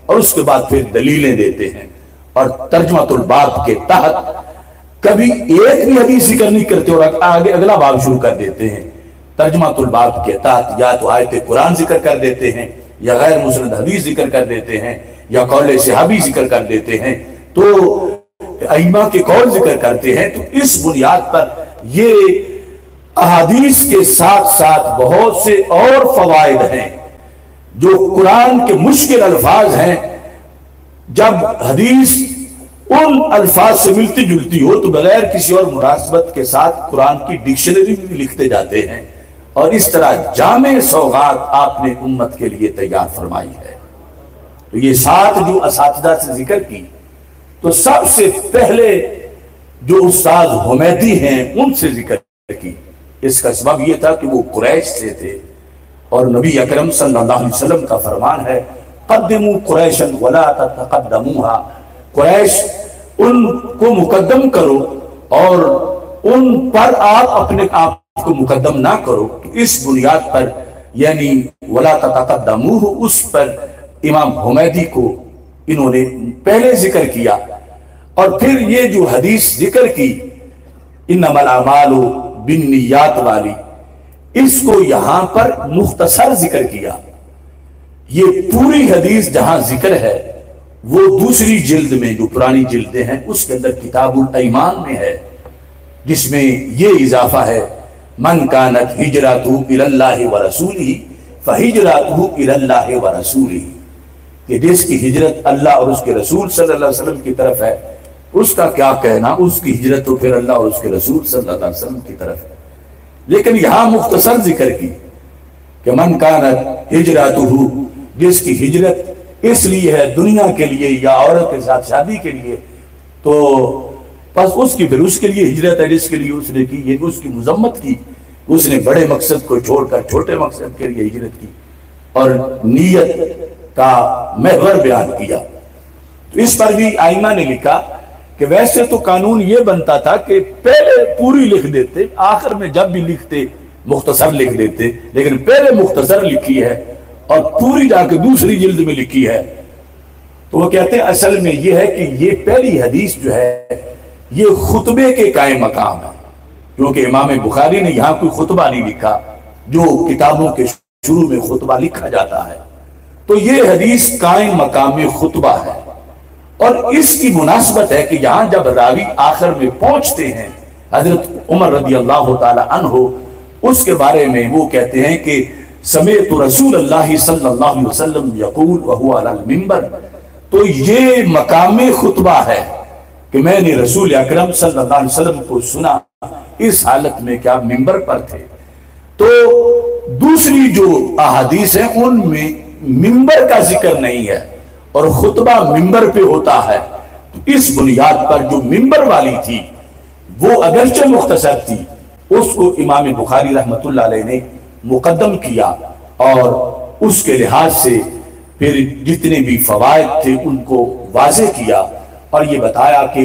اور اس کے بعد پھر دلیلیں دیتے ہیں، اور ترجمۃ الباب کے تحت کبھی ایک بھی حدیث ذکر نہیں کرتے اور آگے اگلا باب شروع کر دیتے ہیں۔ ترجمۃ الباب کے تحت یا تو آیت قرآن ذکر کر دیتے ہیں، یا غیر مسند حدیث ذکر کر دیتے ہیں، یا قول صحابی ذکر کر دیتے ہیں، تو ائمہ کے قول ذکر کرتے ہیں۔ تو اس بنیاد پر یہ احادیث کے ساتھ ساتھ بہت سے اور فوائد ہیں جو قرآن کے مشکل الفاظ ہیں، جب حدیث ان الفاظ سے ملتی جلتی ہو تو بغیر کسی اور مناسبت کے ساتھ قرآن کی ڈکشنری بھی لکھتے جاتے ہیں، اور اس طرح جامع سوغات آپ نے امت کے لیے تیار فرمائی ہے۔ تو یہ سات جو اساتذہ سے ذکر کی، تو سب سے پہلے جو استاد حمیدی ہیں ان سے ذکر کی۔ اس کا سبب یہ تھا کہ وہ قریش سے تھے، اور نبی اکرم صلی اللہ علیہ وسلم کا فرمان ہے قدموا قریشا ولا تتقدموها، قریش ان کو مقدم کرو اور ان پر آپ اپنے آپ کو مقدم نہ کرو۔ اس بنیاد پر یعنی ولا تتقدموه، اس پر امام حمیدی کو انہوں نے پہلے ذکر کیا، اور پھر یہ جو حدیث ذکر کی انما الاعمال بالنیات والی، اس کو یہاں پر مختصر ذکر کیا۔ یہ پوری حدیث جہاں ذکر ہے وہ دوسری جلد میں، جو پرانی جلدیں ہیں اس کے اندر کتاب الایمان میں ہے، جس میں یہ اضافہ ہے من کانت ہجرتہ الی اللہ ورسولہ فہجرتہ الی اللہ ورسولہ، کہ جس کی ہجرت اللہ اور اس کے رسول صلی اللہ علیہ وسلم کی طرف ہے، اس کا کیا کہنا، اس کی ہجرت تو پھر اللہ اور اس کے رسول صلی اللہ علیہ وسلم کی طرف ہے۔ لیکن یہاں مختصر ذکر کی کہ من کانت ہجرتہ، جس کی ہجرت اس لیے ہے دنیا کے لیے یا عورت کے ساتھ شادی کے لیے، تو بس اس کی پھر اس کے لیے ہجرت ہے جس کے لیے اس نے کی، یہ اس کی مذمت کی، اس نے بڑے مقصد کو چھوڑ کر چھوٹے مقصد کے لیے ہجرت کی، اور نیت کا محور بیان کیا۔ تو اس پر بھی آئمہ نے لکھا کہ ویسے تو قانون یہ بنتا تھا کہ پہلے پوری لکھ دیتے، آخر میں جب بھی لکھتے مختصر لکھ دیتے، لیکن پہلے مختصر لکھی ہے اور پوری جا کے دوسری جلد میں لکھی ہے۔ تو وہ کہتے ہیں اصل میں یہ ہے کہ یہ پہلی حدیث جو ہے یہ خطبے کے قائم مقام ہے، کیونکہ امام بخاری نے یہاں کوئی خطبہ نہیں لکھا جو کتابوں کے شروع میں خطبہ لکھا جاتا ہے، تو یہ حدیث قائم مقام خطبہ ہے۔ اور اس کی مناسبت ہے کہ یہاں جب راوی آخر میں پہنچتے ہیں حضرت عمر رضی اللہ تعالی عنہ، اس کے بارے میں وہ کہتے ہیں کہ سمعت رسول اللہ صلی اللہ علیہ وسلم یقول وہو علی المنبر، تو یہ مقام خطبہ ہے کہ میں نے رسول اکرم صلی اللہ علیہ وسلم کو سنا اس حالت میں کیا ممبر پر تھے۔ تو دوسری جو احادیث ہیں ان میں ممبر کا ذکر نہیں ہے اور خطبہ ممبر پہ ہوتا ہے، تو اس بنیاد پر جو ممبر والی تھی وہ اگرچہ مختصر تھی، اس کو امام بخاری رحمۃ اللہ علیہ نے مقدم کیا، اور اس کے لحاظ سے پھر جتنے بھی فوائد تھے ان کو واضح کیا، اور یہ بتایا کہ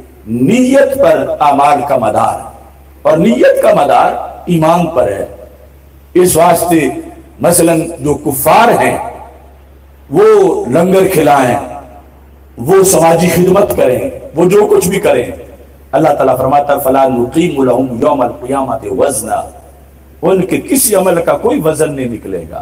نیت پر اعمال کا مدار، اور نیت کا مدار ایمان پر ہے۔ اس واسطے مثلا جو کفار ہیں وہ لنگر کھلائیں، وہ سماجی خدمت کریں، وہ جو کچھ بھی کریں، اللہ تعالیٰ فرماتا فَلَا نُقِيمُ لَهُمْ يَوْمَ الْقِيَامَةِ وَزْنًا، ان کے کسی عمل کا کوئی وزن نہیں نکلے گا۔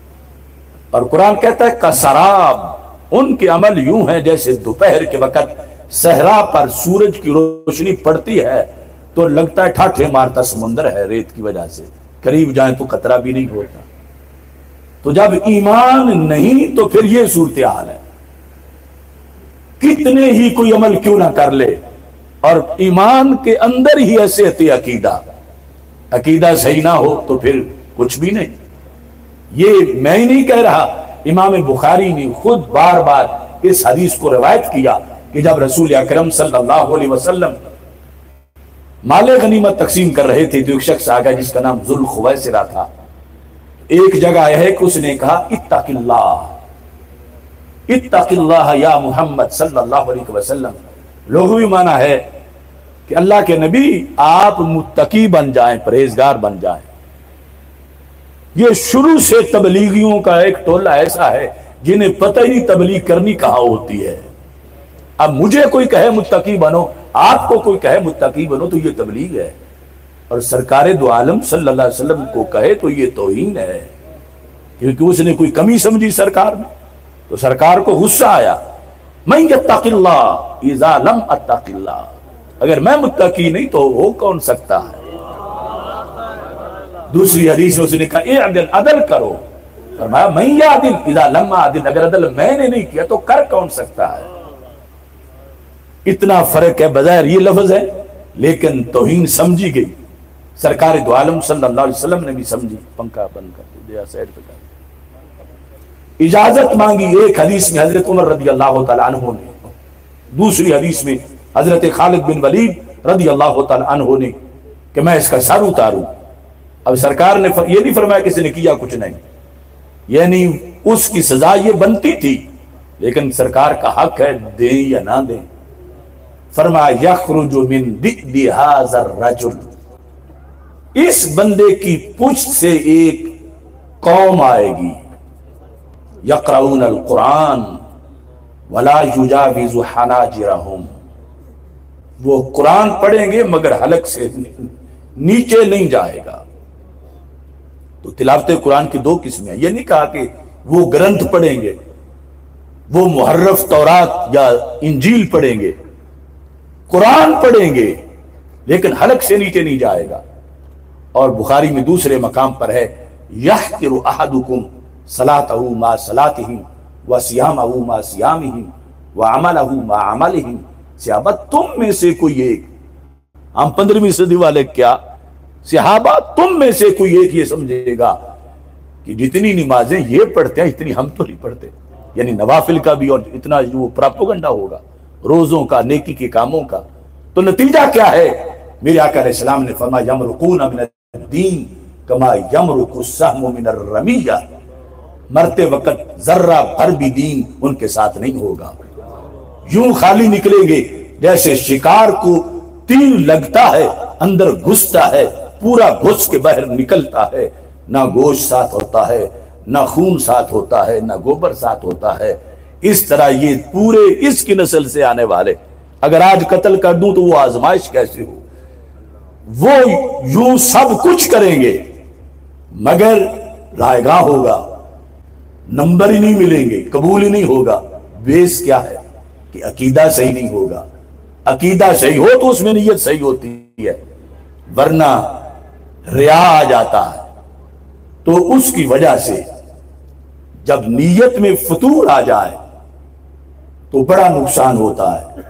اور قرآن کہتا ہے کسراب، ان کے عمل یوں ہیں جیسے دوپہر کے وقت صحرا پر سورج کی روشنی پڑتی ہے تو لگتا ہے ٹھاٹھے مارتا سمندر ہے ریت کی وجہ سے، قریب جائیں تو قطرہ بھی نہیں ہوتا۔ تو جب ایمان نہیں تو پھر یہ صورتحال ہے، کتنے ہی کوئی عمل کیوں نہ کر لے، اور ایمان کے اندر ہی ایسے عقیدہ صحیح نہ ہو تو پھر کچھ بھی نہیں۔ یہ میں ہی نہیں کہہ رہا، امام بخاری نے خود بار بار اس حدیث کو روایت کیا کہ جب رسول اکرم صلی اللہ علیہ وسلم مال غنیمت تقسیم کر رہے تھے تو ایک شخص آ گیا جس کا نام ذوالخویسرہ تھا۔ ایک جگہ ہے کہ اس نے کہا اتق اللہ یا محمد صلی اللہ علیہ وسلم، لغوی معنی ہے کہ اللہ کے نبی آپ متقی بن جائیں، پرہیزگار بن جائیں۔ یہ شروع سے تبلیغیوں کا ایک ٹولہ ایسا ہے جنہیں پتہ ہی نہیں تبلیغ کرنی کہاں ہوتی ہے. اب مجھے کوئی کہے متقی بنو، آپ کو کوئی کہے متقی بنو تو یہ تبلیغ ہے، اور سرکار دو عالم صلی اللہ علیہ وسلم کو کہے تو یہ توہین ہے، کیونکہ اس نے کوئی کمی سمجھی سرکار میں. تو سرکار کو غصہ آیا، من یتق اللہ اذا لم اتق اللہ، اگر میں متقی نہیں تو وہ کون سکتا ہے. دوسری حدیث میں اس نے کہا اعدل، عدل کرو. فرمایا من یعدل اذا لم اعدل، اگر عدل میں نے نہیں کیا تو کر کون سکتا ہے. اتنا فرق ہے، بظاہر یہ لفظ ہے لیکن توہین سمجھی گئی. سرکار دو عالم صلی اللہ علیہ وسلم نے بھی سمجھی. پنکھا بند کر دیا سائڈ پہ کر. اجازت مانگی ایک حدیث میں حضرت عمر رضی اللہ تعالیٰ عنہ نے، دوسری حدیث میں حضرت خالد بن ولید رضی اللہ تعالیٰ عنہ نے کہ میں اس کا سر اتاروں. اب سرکار نے یہ نہیں فرمایا کسی نے کیا کچھ نہیں، یعنی اس کی سزا یہ بنتی تھی، لیکن سرکار کا حق ہے دیں یا نہ دیں. فرمایا یخرج من ذئب ھذا الرجل، اس بندے کی پشت سے ایک قوم آئے گی، یقرؤون القرآن ولا یجاوز حناجرہم، وہ قرآن پڑھیں گے مگر حلق سے نیچے نہیں جائے گا. تو تلاوت قرآن کی دو قسمیں ہیں. یہ نہیں کہا کہ وہ گرنتھ پڑھیں گے، وہ محرف تورات یا انجیل پڑھیں گے، قرآن پڑھیں گے لیکن حلق سے نیچے نہیں جائے گا. اور بخاری میں دوسرے مقام پر ہے یحقر احدکم صلاتہ ما صلاتہم وصیامہ ما صیامہم وعملہ ما عملہم. صحابہ تم میں سے کوئی ایک، ہم 15ویں صدی والے کیا، صحابہ تم میں سے کوئی ایک یہ سمجھے گا کہ جتنی نمازیں یہ پڑھتے ہیں اتنی ہم تو نہیں پڑھتے، یعنی نوافل کا بھی، اور اتنا وہ پراپوگنڈا ہوگا روزوں کا، نیکی کے کاموں کا. تو نتیجہ کیا ہے؟ میرے آقا علیہ السلام نے فرمایا یمرقون من الدین کما یمرق السهم من الرمیہ، مرتے وقت ذرہ بھر بھی دین ان کے ساتھ نہیں ہوگا. یوں خالی نکلیں گے جیسے شکار کو تیر لگتا ہے، اندر گھستا ہے، پورا گھس کے باہر نکلتا ہے، نہ گوشت ساتھ ہوتا ہے، نہ خون ساتھ ہوتا ہے، نہ گوبر ساتھ ہوتا ہے. اس طرح یہ پورے اس کی نسل سے آنے والے اگر آج قتل کر دوں تو وہ آزمائش کیسے ہو. وہ یوں سب کچھ کریں گے مگر رائے گاہ ہوگا، نمبر ہی نہیں ملیں گے، قبول ہی نہیں ہوگا. بیس کیا ہے کہ عقیدہ صحیح نہیں ہوگا. عقیدہ صحیح ہو تو اس میں نیت صحیح ہوتی ہے، ورنہ ریا آ جاتا ہے. تو اس کی وجہ سے جب نیت میں فتور آ جائے تو بڑا نقصان ہوتا ہے.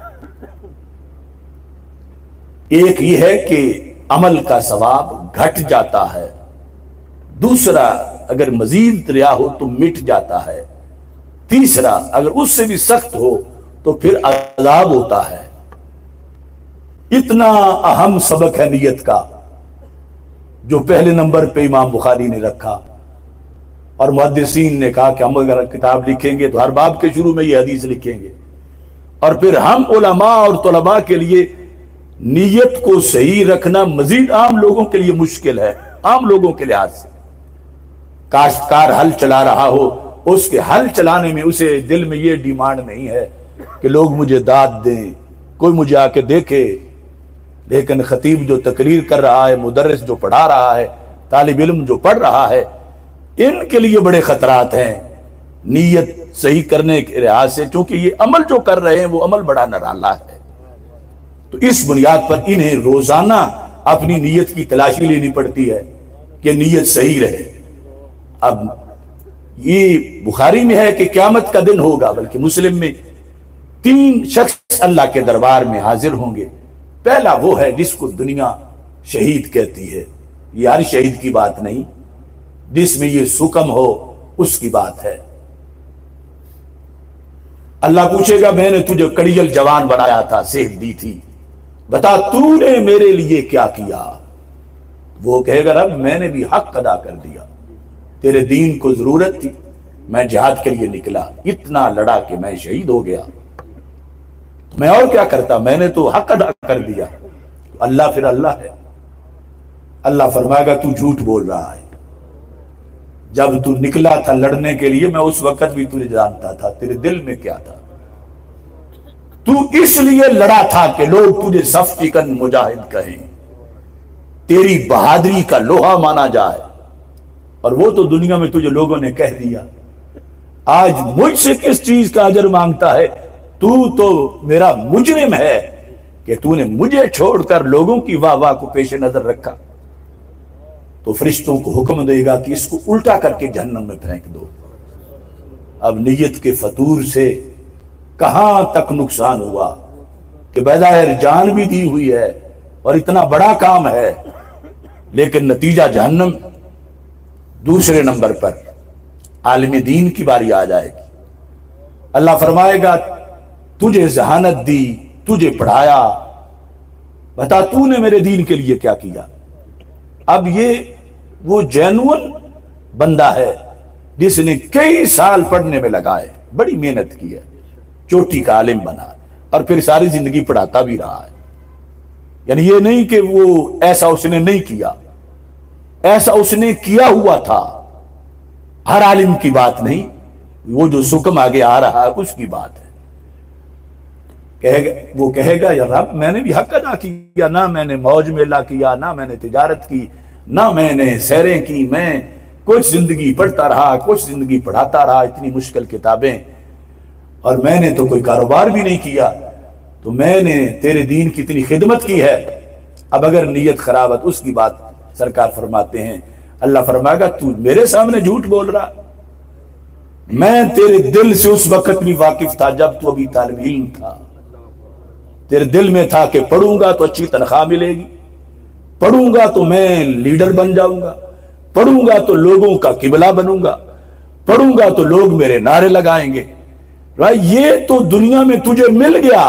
ایک یہ ہے کہ عمل کا ثواب گھٹ جاتا ہے، دوسرا اگر مزید ریا ہو تو مٹ جاتا ہے، تیسرا اگر اس سے بھی سخت ہو تو پھر عذاب ہوتا ہے. اتنا اہم سبق ہے نیت کا جو پہلے نمبر پہ امام بخاری نے رکھا، اور محدثین نے کہا کہ ہم اگر کتاب لکھیں گے تو ہر باب کے شروع میں یہ حدیث لکھیں گے. اور پھر ہم علماء اور طلباء کے لیے نیت کو صحیح رکھنا مزید عام لوگوں کے لیے مشکل ہے. عام لوگوں کے لحاظ سے کاشتکار ہل چلا رہا ہو، اس کے ہل چلانے میں اسے دل میں یہ ڈیمانڈ نہیں ہے کہ لوگ مجھے داد دیں، کوئی مجھے آ کے دیکھے. لیکن خطیب جو تقریر کر رہا ہے، مدرس جو پڑھا رہا ہے، طالب علم جو پڑھ رہا ہے، ان کے لیے بڑے خطرات ہیں نیت صحیح کرنے کے لحاظ سے، چونکہ یہ عمل جو کر رہے ہیں وہ عمل بڑا نرالا ہے. تو اس بنیاد پر انہیں روزانہ اپنی نیت کی تلاشی لینی پڑتی ہے کہ نیت صحیح رہے. اب یہ بخاری میں ہے کہ قیامت کا دن ہوگا، بلکہ مسلم میں 3 شخص اللہ کے دربار میں حاضر ہوں گے. پہلا وہ ہے جس کو دنیا شہید کہتی ہے، یہ ہر شہید کی بات نہیں، جس میں یہ سکم ہو اس کی بات ہے. اللہ پوچھے گا میں نے تجھے کڑیل جوان بنایا تھا، صحت دی تھی، بتا تو نے میرے لیے کیا کیا؟ وہ کہے گا رب میں نے بھی حق ادا کر دیا، تیرے دین کو ضرورت تھی، میں جہاد کے لیے نکلا، اتنا لڑا کہ میں شہید ہو گیا، میں اور کیا کرتا، میں نے تو حق ادا کر دیا. اللہ پھر اللہ ہے، اللہ فرمائے گا تو جھوٹ بول رہا ہے، جب تو نکلا تھا لڑنے کے لیے میں اس وقت بھی تجھے جانتا تھا، تیرے دل میں کیا تھا۔ تو اس لیے لڑا تھا کہ لوگ تجھے صف چکن مجاہد کہیں، تیری بہادری کا لوہا مانا جائے، اور وہ تو دنیا میں تجھے لوگوں نے کہہ دیا۔ آج مجھ سے کس چیز کا اجر مانگتا ہے؟ تو میرا مجرم ہے کہ تو نے مجھے چھوڑ کر لوگوں کی واہ واہ کو پیش نظر رکھا۔ تو فرشتوں کو حکم دے گا کہ اس کو الٹا کر کے جہنم میں پھینک دو۔ اب نیت کے فطور سے کہاں تک نقصان ہوا کہ بظاہر جان بھی دی ہوئی ہے اور اتنا بڑا کام ہے، لیکن نتیجہ جہنم۔ دوسرے نمبر پر عالم دین کی باری آ جائے گی، اللہ فرمائے گا تجھے ذہانت دی، تجھے پڑھایا، بتا تو نے میرے دین کے لیے کیا کیا۔ اب یہ وہ جینون بندہ ہے جس نے کئی سال پڑھنے میں لگائے، بڑی محنت کی ہے، چوٹی کا عالم بنا، اور پھر ساری زندگی پڑھاتا بھی رہا ہے۔ یعنی یہ نہیں کہ وہ ایسا اس نے نہیں کیا، ایسا اس نے کیا ہوا تھا۔ ہر عالم کی بات نہیں، وہ جو سکم آگے آ رہا ہے اس کی بات ہے۔ وہ کہے گا یا رب میں نے بھی حق ادا کیا، نہ میں نے موج میلہ کیا، نہ میں نے تجارت کی، نہ میں نے سیریں کی، میں کچھ زندگی پڑھتا رہا، کچھ زندگی پڑھاتا رہا، اتنی مشکل کتابیں، اور میں نے تو کوئی کاروبار بھی نہیں کیا، تو میں نے تیرے دین کی اتنی خدمت کی ہے۔ اب اگر نیت خراب ہے تو اس کی بات سرکار فرماتے ہیں، اللہ فرمائے گا تو میرے سامنے جھوٹ بول رہا، میں تیرے دل سے اس وقت بھی واقف تھا جب تو ابھی طالب علم تھا، تیرے دل میں تھا کہ پڑھوں گا تو اچھی تنخواہ ملے گی، پڑھوں گا تو میں لیڈر بن جاؤں گا، پڑھوں گا تو لوگوں کا قبلہ بنوں گا، پڑھوں گا تو لوگ میرے نعرے لگائیں گے۔ یہ تو دنیا میں تجھے مل گیا،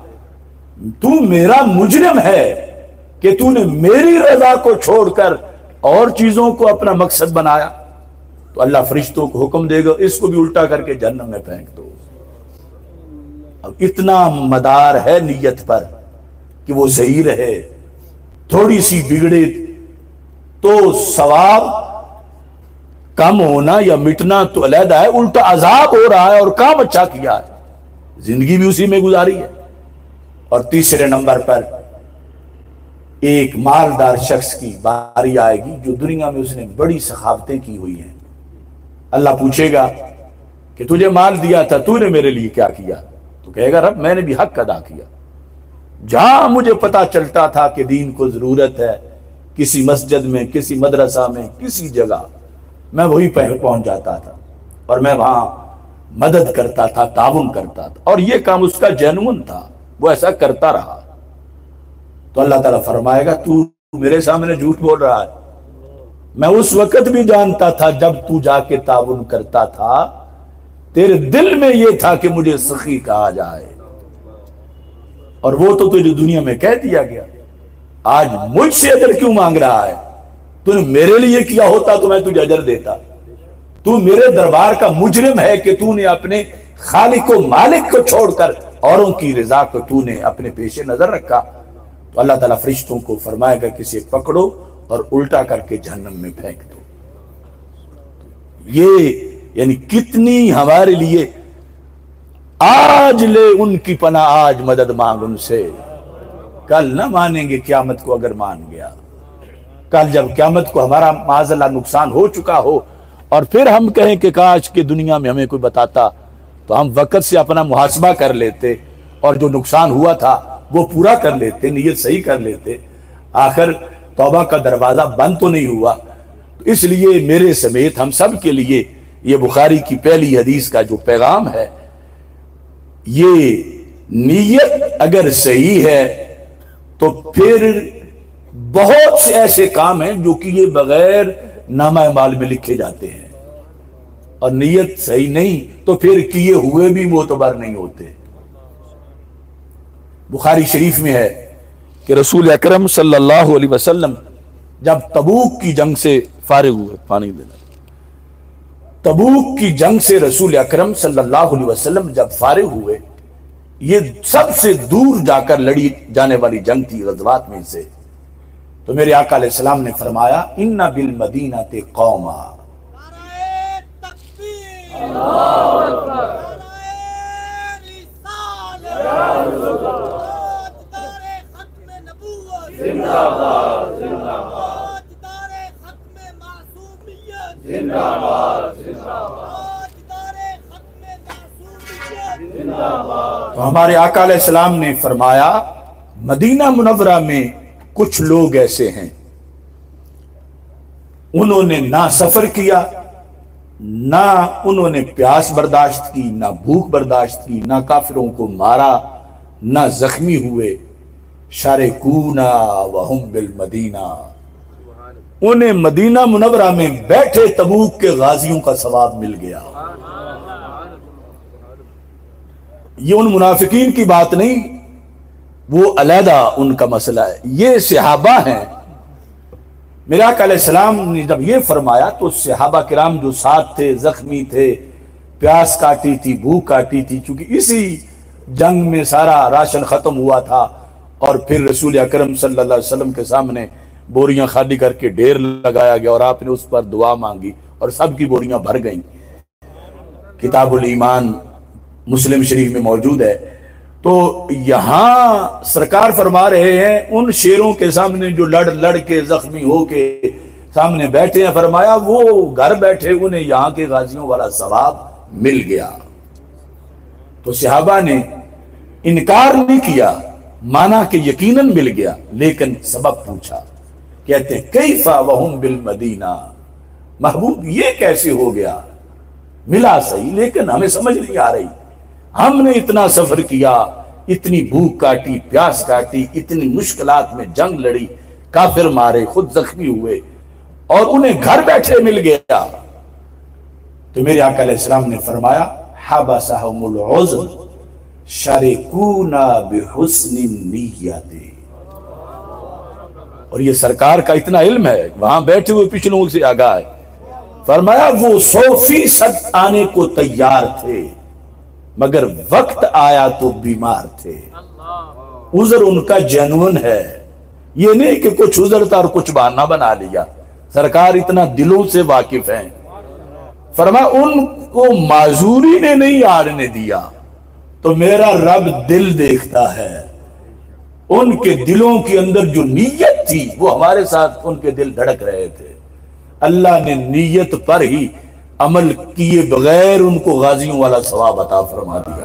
تو میرا مجرم ہے کہ تو نے میری رضا کو چھوڑ کر اور چیزوں کو اپنا مقصد بنایا۔ تو اللہ فرشتوں کو حکم دے گا اس کو بھی الٹا کر کے جہنم میں پھینک دو۔ اب اتنا مدار ہے نیت پر کہ وہ صحیح رہے، تھوڑی سی بگڑے تو ثواب کم ہونا یا مٹنا تو علیحدہ ہے، الٹا عذاب ہو رہا ہے اور کام اچھا کیا ہے، زندگی بھی اسی میں گزاری ہے۔ اور تیسرے نمبر پر ایک مالدار شخص کی باری آئے گی جو دنیا میں اس نے بڑی سخاوتیں کی ہوئی ہیں۔ اللہ پوچھے گا کہ تجھے مال دیا تھا، تو نے میرے لیے کیا کیا؟ تو کہے گا رب میں نے بھی حق ادا کیا، جہاں مجھے پتا چلتا تھا کہ دین کو ضرورت ہے، کسی مسجد میں، کسی مدرسہ میں، کسی جگہ، میں وہی پہنچ جاتا تھا اور میں وہاں مدد کرتا تھا، تعاون کرتا تھا، اور یہ کام اس کا جینون تھا، وہ ایسا کرتا رہا۔ تو اللہ تعالیٰ فرمائے گا تو میرے سامنے جھوٹ بول رہا ہے، میں اس وقت بھی جانتا تھا جب تو جا کے تعاون کرتا تھا، تیرے دل میں یہ تھا کہ مجھے سخی کہا جائے، اور وہ تو تجھے دنیا میں کہہ دیا گیا۔ آج مجھ سے اجر کیوں مانگ رہا ہے؟ تو نے میرے لیے کیا ہوتا تو میں تجھے اجر دیتا۔ تو میرے دربار کا مجرم ہے کہ تو نے اپنے خالق و مالک کو چھوڑ کر اوروں کی رضا کو تو نے اپنے پیش نظر رکھا۔ تو اللہ تعالیٰ فرشتوں کو فرمائے گا کہ اسے پکڑو اور الٹا کر کے جہنم میں پھینک دو۔ یہ یعنی کتنی ہمارے لیے، آج لے ان کی پناہ، آج مدد مانگ ان سے، کل نہ مانیں گے قیامت کو اگر مان گیا۔ کل جب قیامت کو ہمارا معاذ اللہ نقصان ہو چکا ہو اور پھر ہم کہیں کہ کاش کہ دنیا میں ہمیں کوئی بتاتا تو ہم وقت سے اپنا محاسبہ کر لیتے اور جو نقصان ہوا تھا وہ پورا کر لیتے، نیت صحیح کر لیتے۔ آخر توبہ کا دروازہ بند تو نہیں ہوا۔ اس لیے میرے سمیت ہم سب کے لیے یہ بخاری کی پہلی حدیث کا جو پیغام ہے، یہ نیت اگر صحیح ہے تو پھر بہت سے ایسے کام ہیں جو کیے بغیر نامہ اعمال میں لکھے جاتے ہیں، اور نیت صحیح نہیں تو پھر کیے ہوئے بھی معتبر نہیں ہوتے۔ بخاری شریف میں ہے کہ رسول اکرم صلی اللہ علیہ وسلم جب تبوک کی جنگ سے فارغ ہوئے، پانی دینا، تبوک کی جنگ سے رسول اکرم صلی اللہ علیہ وسلم جب فارغ ہوئے، یہ سب سے دور جا کر لڑی جانے والی جنگ تھی غزوات میں سے، تو میرے آقا علیہ السلام نے فرمایا ان بالمدینہ قوما، تو ہمارے آقا علیہ السلام نے فرمایا مدینہ منورہ میں کچھ لوگ ایسے ہیں انہوں نے نہ سفر کیا، نہ انہوں نے پیاس برداشت کی، نہ بھوک برداشت کی، نہ کافروں کو مارا، نہ زخمی ہوئے، شارکونا وہم بالمدینہ، انہیں مدینہ منورہ میں بیٹھے تبوک کے غازیوں کا ثواب مل گیا۔ یہ ان منافقین کی بات نہیں، وہ علیحدہ ان کا مسئلہ ہے، یہ صحابہ ہیں۔ میرے آقا علیہ السلام نے جب یہ فرمایا تو صحابہ کرام جو ساتھ تھے، زخمی تھے، پیاس کاٹی تھی، بھوک کاٹی تھی، چونکہ اسی جنگ میں سارا راشن ختم ہوا تھا، اور پھر رسول اکرم صلی اللہ علیہ وسلم کے سامنے بوریاں خالی کر کے ڈھیر لگایا گیا، اور آپ نے اس پر دعا مانگی اور سب کی بوریاں بھر گئیں۔ کتاب الایمان مسلم شریف میں موجود ہے۔ تو یہاں سرکار فرما رہے ہیں ان شیروں کے سامنے جو لڑ کے زخمی ہو کے سامنے بیٹھے ہیں، فرمایا وہ گھر بیٹھے انہیں یہاں کے غازیوں والا ثواب مل گیا۔ تو صحابہ نے انکار نہیں کیا، مانا کہ یقیناً مل گیا، لیکن سبب پوچھا، کہتے ہیں کیفا وہم بالمدینہ، محبوب یہ کیسے ہو گیا؟ ملا صحیح لیکن ہمیں سمجھ نہیں آ رہی، ہم نے اتنا سفر کیا، اتنی بھوک کاٹی، پیاس کاٹی، اتنی مشکلات میں جنگ لڑی، کافر مارے، خود زخمی ہوئے، اور انہیں گھر بیٹھے مل گیا۔ تو میرے آقا علیہ السلام نے فرمایا حبسہم العذر شارکونا بحسن النیت، اور یہ سرکار کا اتنا علم ہے، وہاں بیٹھے ہوئے پچھلوں سے آگاہ ہے، فرمایا وہ 100% آنے کو تیار تھے مگر وقت آیا تو بیمار تھے۔ عذر ان کا جنون ہے، یہ نہیں کہ کچھ عذر تھا اور کچھ بہانہ بنا لیا، سرکار اتنا دلوں سے واقف ہیں۔ فرمایا ان کو معذوری نے نہیں آڑنے دیا، تو میرا رب دل دیکھتا ہے، ان کے دلوں کے اندر جو نیت تھی وہ ہمارے ساتھ ان کے دل دھڑک رہے تھے، اللہ نے نیت پر ہی عمل کیے بغیر ان کو غازیوں والا ثواب عطا فرما دیا۔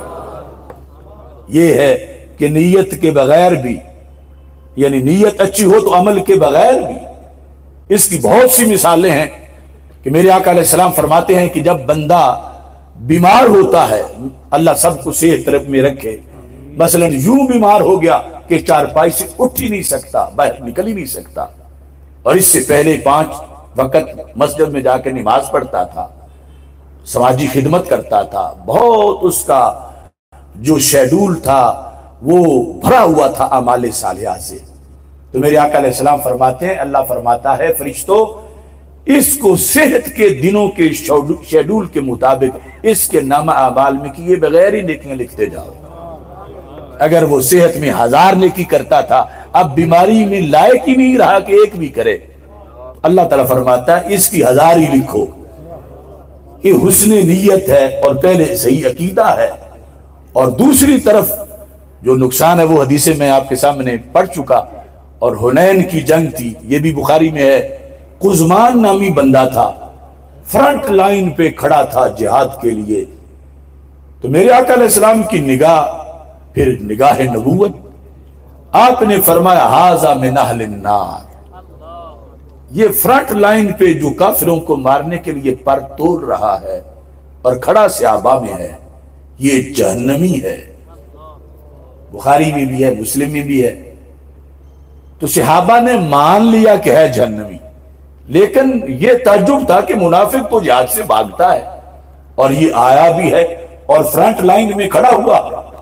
یہ ہے کہ نیت کے بغیر بھی، یعنی نیت اچھی ہو تو عمل کے بغیر بھی، اس کی بہت سی مثالیں ہیں کہ میرے آقا علیہ السلام فرماتے ہیں کہ جب بندہ بیمار ہوتا ہے، اللہ سب کو صحت طرف میں رکھے، مثلا یوں بیمار ہو گیا کہ چارپائی سے اٹھ ہی نہیں سکتا، باہر نکل ہی نہیں سکتا، اور اس سے پہلے 5 وقت مسجد میں جا کے نماز پڑھتا تھا، سماجی خدمت کرتا تھا، بہت اس کا جو شیڈول تھا وہ بھرا ہوا تھا اعمال صالحہ سے۔ تو میرے آقا علیہ السلام فرماتے ہیں، اللہ فرماتا ہے فرشتوں اس کو صحت کے دنوں کے شیڈول کے مطابق اس کے نامہ اعمال میں کیے بغیر ہی نیکیاں لکھتے جاؤ۔ اگر وہ صحت میں 1000 نیکی کرتا تھا، اب بیماری میں لائق ہی نہیں رہا کہ ایک بھی کرے، اللہ تعالیٰ فرماتا ہے اس کی 1000 ہی لکھو۔ یہ حسن نیت ہے اور پہلے صحیح عقیدہ ہے، اور دوسری طرف جو نقصان ہے وہ حدیث میں آپ کے سامنے پڑھ چکا، اور حنین کی جنگ تھی، یہ بھی بخاری میں ہے، قزمان نامی بندہ تھا، فرنٹ لائن پہ کھڑا تھا جہاد کے لیے، تو میرے آقا علیہ السلام کی نگاہ پھر نگاہ نبوت، آپ نے فرمایا ھذا من اہل النار، یہ فرنٹ لائن پہ جو کافروں کو مارنے کے لیے پر تول رہا ہے اور کھڑا صحابہ میں ہے، یہ جہنمی ہے، بخاری میں بھی ہے، مسلم میں بھی ہے۔ تو صحابہ نے مان لیا کہ ہے جہنمی، لیکن یہ تعجب تھا کہ منافق تو جہاد سے بھاگتا ہے اور یہ آیا بھی ہے اور فرنٹ لائن میں کھڑا ہوا۔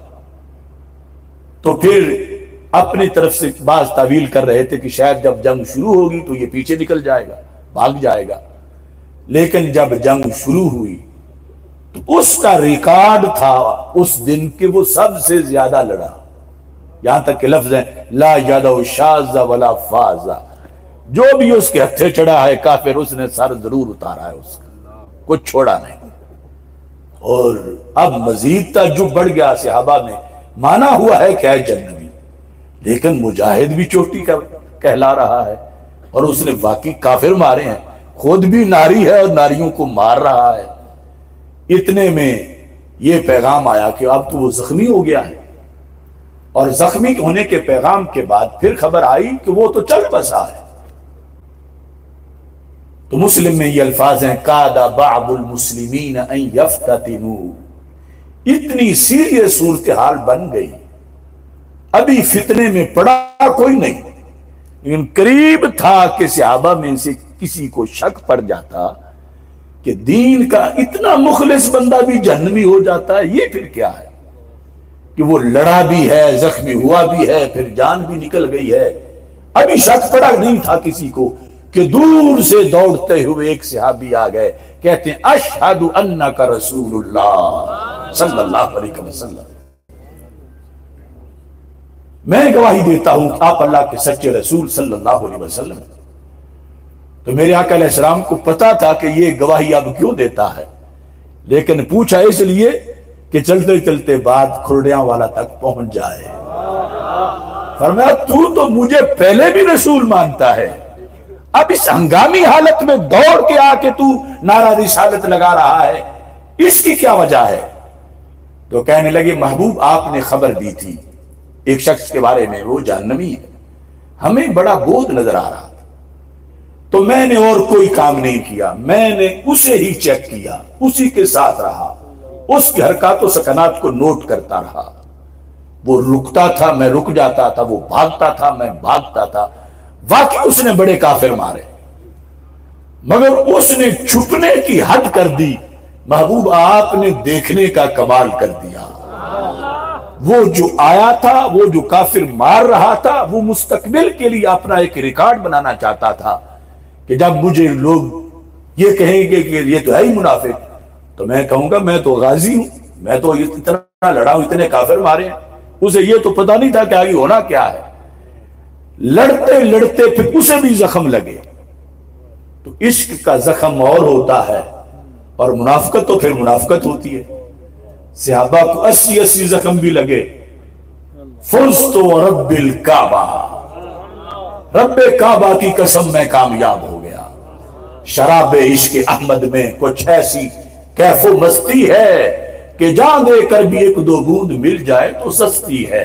تو پھر اپنی طرف سے بعض تعویل کر رہے تھے کہ شاید جب جنگ شروع ہوگی تو یہ پیچھے نکل جائے گا، بھاگ جائے گا، لیکن جب جنگ شروع ہوئی تو اس کا ریکارڈ تھا اس دن کہ وہ سب سے زیادہ لڑا، یہاں تک کہ لفظ ہے لا یدع شاذ ولا فاز، جو بھی اس کے ہتھے چڑھا ہے کافر اس نے سر ضرور اتارا ہے، اس کا کچھ چھوڑا نہیں۔ اور اب مزید تعجب بڑھ گیا صحابہ میں، مانا ہوا ہے کہ ہے جہنمی، لیکن مجاہد بھی چوٹی کا کہلا رہا ہے، اور اس نے واقعی کافر مارے ہیں، خود بھی ناری ہے اور ناریوں کو مار رہا ہے۔ اتنے میں یہ پیغام آیا کہ اب تو وہ زخمی ہو گیا ہے، اور زخمی ہونے کے پیغام کے بعد پھر خبر آئی کہ وہ تو چل بسا ہے۔ تو مسلم میں یہ الفاظ ہیں کاد بعض المسلمین ان یفتتنوا، اتنی سیریس صورتحال بن گئی، ابھی فتنے میں پڑا کوئی نہیں، لیکن قریب تھا کہ صحابہ میں سے کسی کو شک پڑ جاتا کہ دین کا اتنا مخلص بندہ بھی جہنمی ہو جاتا ہے، یہ پھر کیا ہے کہ وہ لڑا بھی ہے، زخمی ہوا بھی ہے، پھر جان بھی نکل گئی ہے۔ ابھی شک پڑا نہیں تھا کسی کو کہ دور سے دوڑتے ہوئے ایک صحابی آ گئے، کہتے ہیں اشہد انک رسول اللہ صلی اللہ علیہ وسلم، میں گواہی دیتا ہوں کہ آپ اللہ کے سچے رسول صلی اللہ علیہ وسلم۔ تو میرے آقا علیہ السلام کو پتا تھا کہ یہ گواہی اب کیوں دیتا ہے، لیکن پوچھا اس لیے کہ چلتے چلتے بات کھرڑیاں والا تک پہنچ جائے۔ فرمایا تو مجھے پہلے بھی رسول مانتا ہے، اب اس ہنگامی حالت میں دوڑ کے آ کے تو نعرہ رسالت لگا رہا ہے، اس کی کیا وجہ ہے؟ تو کہنے لگے محبوب آپ نے خبر دی تھی ایک شخص کے بارے میں، وہ جہنمی ہے، ہمیں بڑا بودھ نظر آ رہا تھا، تو میں نے اور کوئی کام نہیں کیا، میں نے اسے ہی چیک کیا، اسی کے ساتھ رہا، اس کی حرکات و سکنات کو نوٹ کرتا رہا، وہ رکتا تھا میں رک جاتا تھا، وہ بھاگتا تھا میں بھاگتا تھا۔ واقعی اس نے بڑے کافر مارے، مگر اس نے چھپنے کی حد کر دی، محبوب آپ نے دیکھنے کا کمال کر دیا۔ وہ جو آیا تھا، وہ جو کافر مار رہا تھا، وہ مستقبل کے لیے اپنا ایک ریکارڈ بنانا چاہتا تھا کہ جب مجھے لوگ یہ کہیں گے کہ یہ تو ہے ہی منافق، تو میں کہوں گا میں تو غازی ہوں، میں تو اتنا لڑا ہوں، اتنے کافر مارے ہیں۔ اسے یہ تو پتہ نہیں تھا کہ آگے ہونا کیا ہے، لڑتے لڑتے پھر اسے بھی زخم لگے۔ تو عشق کا زخم اور ہوتا ہے، اور منافقت تو پھر منافقت ہوتی ہے۔ صحابہ کو 80 زخم بھی لگے۔ فزت ورب الکعبہ، رب کعبہ کی قسم میں کامیاب ہو گیا۔ شراب عشق احمد میں کچھ ایسی کیف و مستی ہے کہ جان دے کر بھی ایک دو بوند مل جائے تو سستی ہے۔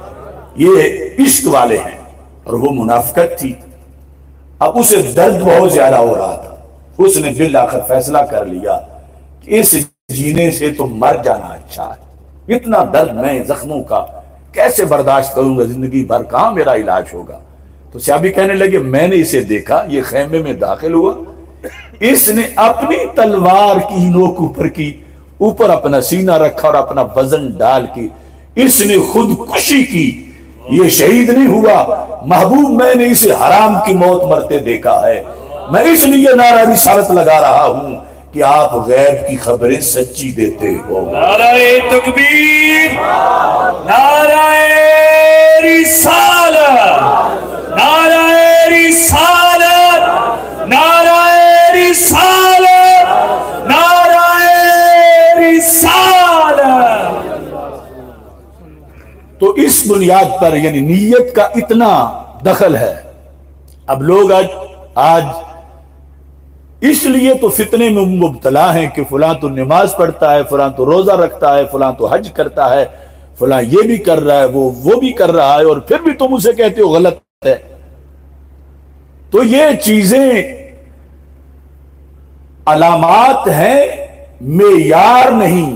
یہ عشق والے ہیں، اور وہ منافقت تھی۔ اب اسے درد بہت زیادہ ہو رہا تھا، اس نے بالآخر فیصلہ کر لیا کہ اس جینے سے تو مر جانا اچھا ہے، اتنا درد میں زخموں کا کیسے برداشت کروں گا، زندگی بھر کہاں میرا علاج ہوگا۔ تو صحابی کہنے لگے میں نے اسے دیکھا، یہ خیمے میں داخل ہوا، اس نے اپنی تلوار کی نوک اوپر کی، اوپر اپنا سینہ رکھا اور اپنا وزن ڈال کی، اس نے خودکشی کی، یہ شہید نہیں ہوا۔ محبوب میں نے اسے حرام کی موت مرتے دیکھا ہے، میں اس لیے نعرہ رسالت لگا رہا ہوں کہ آپ غیب کی خبریں سچی دیتے ہو۔ نعرہ تکبیر، نعرہ رسالت، نعرہ رسالت، نعرہ رسالت، نعرہ رسالت۔ تو اس بنیاد پر یعنی نیت کا اتنا دخل ہے۔ اب لوگ آج اس لیے تو فتنے میں مبتلا ہیں کہ فلاں تو نماز پڑھتا ہے، فلاں تو روزہ رکھتا ہے، فلاں تو حج کرتا ہے، فلاں یہ بھی کر رہا ہے، وہ بھی کر رہا ہے، اور پھر بھی تم اسے کہتے ہو غلط ہے۔ تو یہ چیزیں علامات ہیں، معیار نہیں۔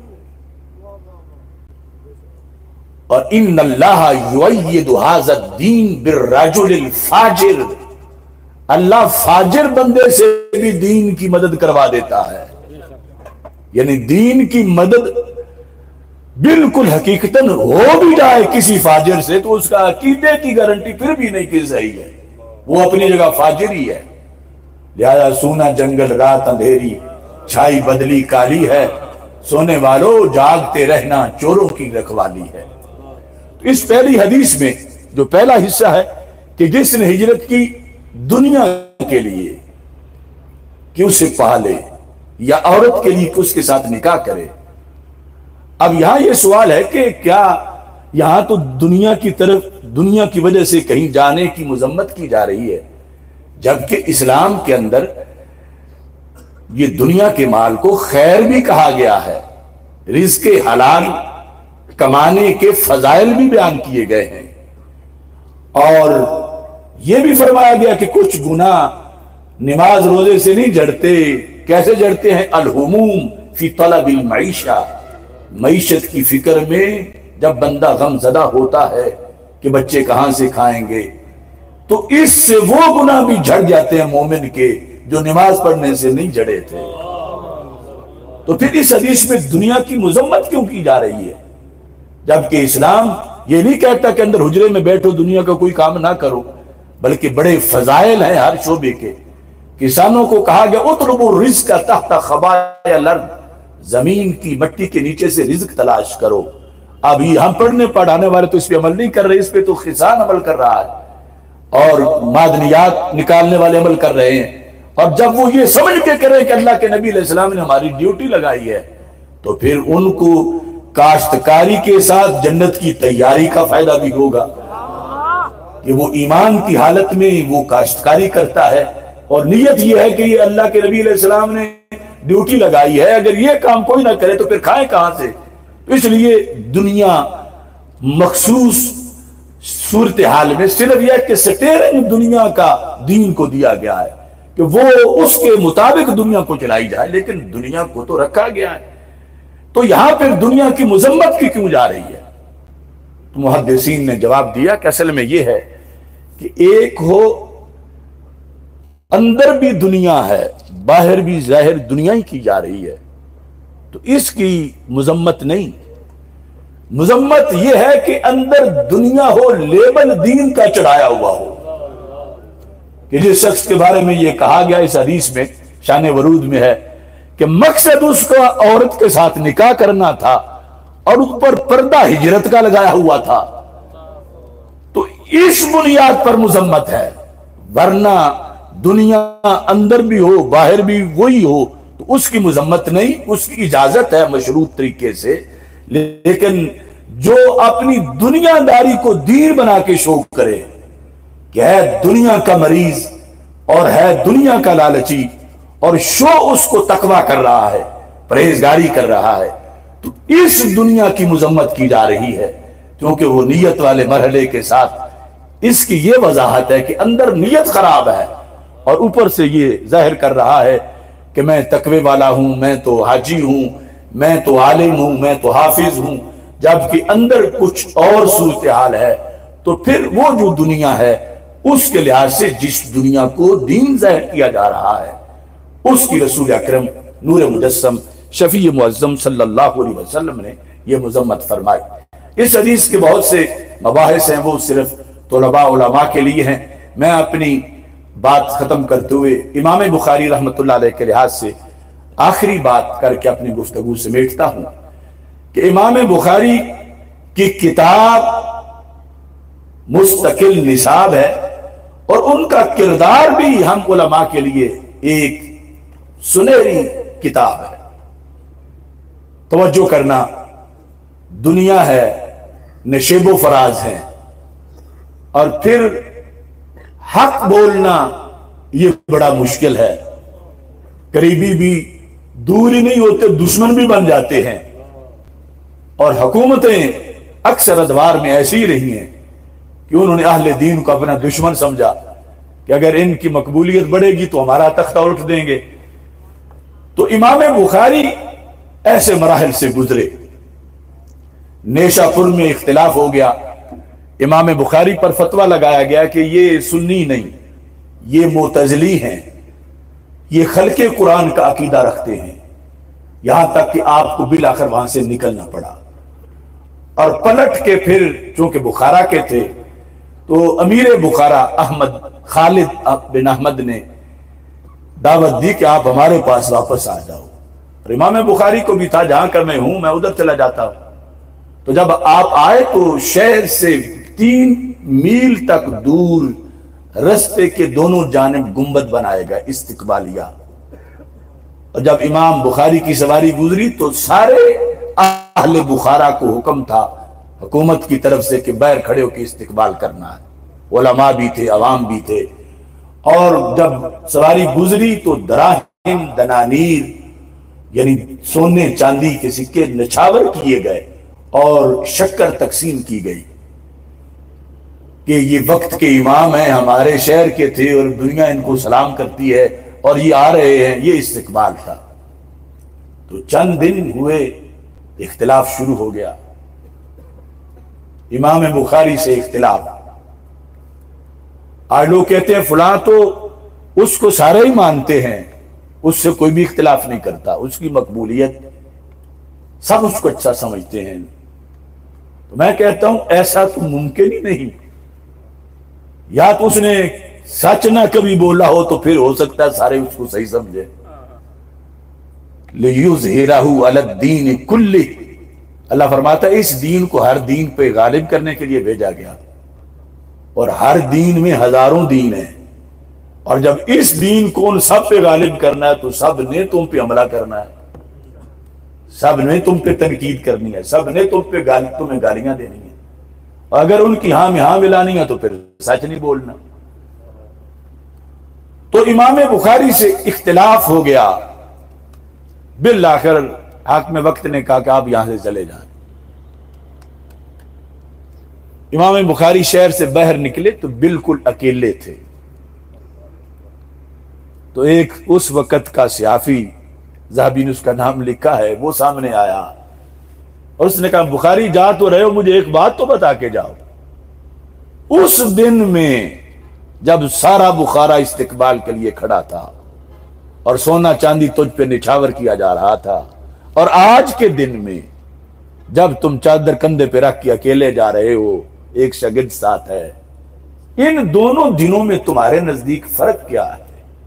اور ان اللہ یؤید ھذا الدین بالرجل الفاجر، اللہ فاجر بندے سے بھی دین کی مدد کروا دیتا ہے۔ یعنی دین کی مدد بالکل حقیقتاً ہو بھی جائے کسی فاجر سے تو اس کا عقیدے کی گارنٹی پھر بھی نہیں کہ صحیح ہے، وہ اپنی جگہ فاجر ہی ہے۔ لہذا سونا جنگل رات اندھیری، چھائی بدلی کالی ہے، سونے والوں جاگتے رہنا چوروں کی رکھوالی ہے۔ تو اس پہلی حدیث میں جو پہلا حصہ ہے کہ جس نے ہجرت کی دنیا کے لیے کہ اسے پالے، یا عورت کے لیے کہ اس کے ساتھ نکاح کرے۔ اب یہاں یہ سوال ہے کہ کیا یہاں تو دنیا کی طرف، دنیا کی وجہ سے کہیں جانے کی مذمت کی جا رہی ہے، جبکہ اسلام کے اندر یہ دنیا کے مال کو خیر بھی کہا گیا ہے، رزق حلال کمانے کے فضائل بھی بیان کیے گئے ہیں، اور یہ بھی فرمایا گیا کہ کچھ گناہ نماز روزے سے نہیں جڑتے۔ کیسے جڑتے ہیں؟ الہموم فی طلب المعیشہ، معیشت کی فکر میں جب بندہ غم زدہ ہوتا ہے کہ بچے کہاں سے کھائیں گے، تو اس سے وہ گناہ بھی جھڑ جاتے ہیں مومن کے جو نماز پڑھنے سے نہیں جڑے تھے۔ تو پھر اس حدیث میں دنیا کی مذمت کیوں کی جا رہی ہے، جبکہ اسلام یہ نہیں کہتا کہ اندر حجرے میں بیٹھو دنیا کا کوئی کام نہ کرو، بلکہ بڑے فضائل ہیں ہر شعبے کے۔ کسانوں کو کہا گیا اطلبوا الرزق تحت خبایا الارض، زمین کی مٹی کے نیچے سے رزق تلاش کرو۔ اب یہ ہم پڑھنے پڑھانے والے تو اس پہ عمل نہیں کر رہے، اس پہ تو خزان عمل کر رہا ہے اور معدنیات نکالنے والے عمل کر رہے ہیں، اور جب وہ یہ سمجھ کے کریں کہ اللہ کے نبی علیہ السلام نے ہماری ڈیوٹی لگائی ہے، تو پھر ان کو کاشتکاری کے ساتھ جنت کی تیاری کا فائدہ بھی ہوگا کہ وہ ایمان کی حالت میں وہ کاشتکاری کرتا ہے، اور نیت یہ ہے کہ یہ اللہ کے نبی علیہ السلام نے ڈیوٹی لگائی ہے، اگر یہ کام کوئی نہ کرے تو پھر کھائیں کہاں سے؟ اس لیے دنیا مخصوص صورتحال میں صرف یہ کہ سٹیئرنگ دنیا کا دین کو دیا گیا ہے کہ وہ اس کے مطابق دنیا کو چلائی جائے، لیکن دنیا کو تو رکھا گیا ہے۔ تو یہاں پھر دنیا کی مذمت کی کیوں جا رہی ہے؟ تو محدثین نے جواب دیا کہ اصل میں یہ ہے کہ ایک ہو اندر بھی دنیا ہے، باہر بھی ظاہر دنیا ہی کی جا رہی ہے، تو اس کی مذمت نہیں، مذمت یہ ہے کہ اندر دنیا ہو لیبل دین کا چڑھایا ہوا ہو، کہ جس شخص کے بارے میں یہ کہا گیا اس حدیث میں شان ورود میں ہے کہ مقصد اس کا عورت کے ساتھ نکاح کرنا تھا اور اس پر پردہ ہجرت کا لگایا ہوا تھا، تو اس بنیاد پر مذمت ہے، ورنہ دنیا اندر بھی ہو باہر بھی وہی ہو تو اس کی مذمت نہیں، اس کی اجازت ہے مشروط طریقے سے، لیکن جو اپنی دنیا داری کو دین بنا کے شوق کرے کہ ہے دنیا کا مریض اور ہے دنیا کا لالچی اور شو اس کو تقویٰ کر رہا ہے، پرہیزگاری کر رہا ہے، تو اس دنیا کی مذمت کی جا رہی ہے، کیونکہ وہ نیت والے مرحلے کے ساتھ اس کی یہ وضاحت ہے کہ اندر نیت خراب ہے اور اوپر سے یہ ظاہر کر رہا ہے کہ میں تقوی والا ہوں، میں تو حاجی ہوں، میں تو عالم ہوں، میں تو حافظ ہوں، جبکہ اندر کچھ اور صورتحال ہے۔ تو پھر وہ جو دنیا ہے اس کے لحاظ سے جس دنیا کو دین ظاہر کیا جا رہا ہے اس کی رسول اکرم نور مجسم شفیع معظم صلی اللہ علیہ وسلم نے یہ مذمت فرمائی۔ اس حدیث کے بہت سے مباحث ہیں، وہ صرف طلباء علماء کے لیے ہیں۔ میں اپنی بات ختم کرتے ہوئے امام بخاری رحمۃ اللہ علیہ کے لحاظ سے آخری بات کر کے اپنی گفتگو سمیٹتا ہوں کہ امام بخاری کی کتاب مستقل نصاب ہے اور ان کا کردار بھی ہم علماء کے لیے ایک سنہری کتاب ہے۔ توجہ کرنا، دنیا ہے، نشیب و فراز ہیں، اور پھر حق بولنا یہ بڑا مشکل ہے، قریبی بھی دور ہی نہیں ہوتے، دشمن بھی بن جاتے ہیں، اور حکومتیں اکثر ادوار میں ایسی ہی رہی ہیں کہ انہوں نے اہل دین کو اپنا دشمن سمجھا کہ اگر ان کی مقبولیت بڑھے گی تو ہمارا تختہ الٹ دیں گے۔ تو امام بخاری ایسے مراحل سے گزرے، نیشا پور میں اختلاف ہو گیا، امام بخاری پر فتویٰ لگایا گیا کہ یہ سنی نہیں، یہ معتزلی ہیں، یہ خلق قرآن کا عقیدہ رکھتے ہیں، یہاں تک کہ آپ کو بالآخر وہاں سے نکلنا پڑا، اور پلٹ کے پھر چونکہ بخارا کے تھے تو امیر بخارا احمد خالد بن احمد نے دعوت دی کہ آپ ہمارے پاس واپس آ جاؤ، اور امام بخاری کو بھی تھا جہاں کا میں ہوں میں ادھر چلا جاتا ہوں۔ تو جب آپ آئے تو شہر سے 3 میل تک دور رستے کے دونوں جانب گنبد بنائے گا استقبالیہ، اور جب امام بخاری کی سواری گزری تو سارے اہل بخارا کو حکم تھا حکومت کی طرف سے کہ باہر کھڑے ہو کے استقبال کرنا ہے، علماء بھی تھے، عوام بھی تھے، اور جب سواری گزری تو دراہم دنانیر یعنی سونے چاندی کے سکے نچھاور کیے گئے اور شکر تقسیم کی گئی کہ یہ وقت کے امام ہیں، ہمارے شہر کے تھے اور دنیا ان کو سلام کرتی ہے اور یہ آ رہے ہیں، یہ استقبال تھا۔ تو چند دن ہوئے اختلاف شروع ہو گیا، امام بخاری سے اختلاف۔ آج لوگ کہتے ہیں فلاں تو اس کو سارے ہی مانتے ہیں، اس سے کوئی بھی اختلاف نہیں کرتا، اس کی مقبولیت سب اس کو اچھا سمجھتے ہیں۔ تو میں کہتا ہوں ایسا تو ممکن ہی نہیں، یا تو اس نے سچ نہ کبھی بولا ہو تو پھر ہو سکتا ہے سارے اس کو صحیح سمجھے۔ لِيُظْهِرَهُ عَلَى الدِّينِ كُلِّهِ، اللہ فرماتا ہے اس دین کو ہر دین پہ غالب کرنے کے لیے بھیجا گیا، اور ہر دین میں ہزاروں دین ہیں، اور جب اس دین کو ان سب پہ غالب کرنا ہے تو سب نے تم پہ حملہ کرنا ہے، سب نے تم پہ تنقید کرنی ہے، سب نے تمہیں گالیاں دینی ہیں، اور اگر ان کی ہاں میں ہاں ملانی ہے تو پھر سچ نہیں بولنا۔ تو امام بخاری سے اختلاف ہو گیا، بالآخر حاکم وقت نے کہا کہ آپ یہاں سے چلے جائیں۔ امام بخاری شہر سے باہر نکلے تو بالکل اکیلے تھے، تو ایک اس وقت کا صحافی، ذہبی نے اس کا نام لکھا ہے، وہ سامنے آیا اور اس نے کہا بخاری جا تو رہے ہو، مجھے ایک بات تو بتا کے جاؤ۔ اس دن میں جب سارا بخارا استقبال کے لیے کھڑا تھا اور سونا چاندی تجھ پہ نچھاور کیا جا رہا تھا، اور آج کے دن میں جب تم چادر کندھے پہ رکھ کے اکیلے جا رہے ہو، ایک شاگرد ساتھ ہے، ان دونوں دنوں میں تمہارے نزدیک فرق کیا ہے؟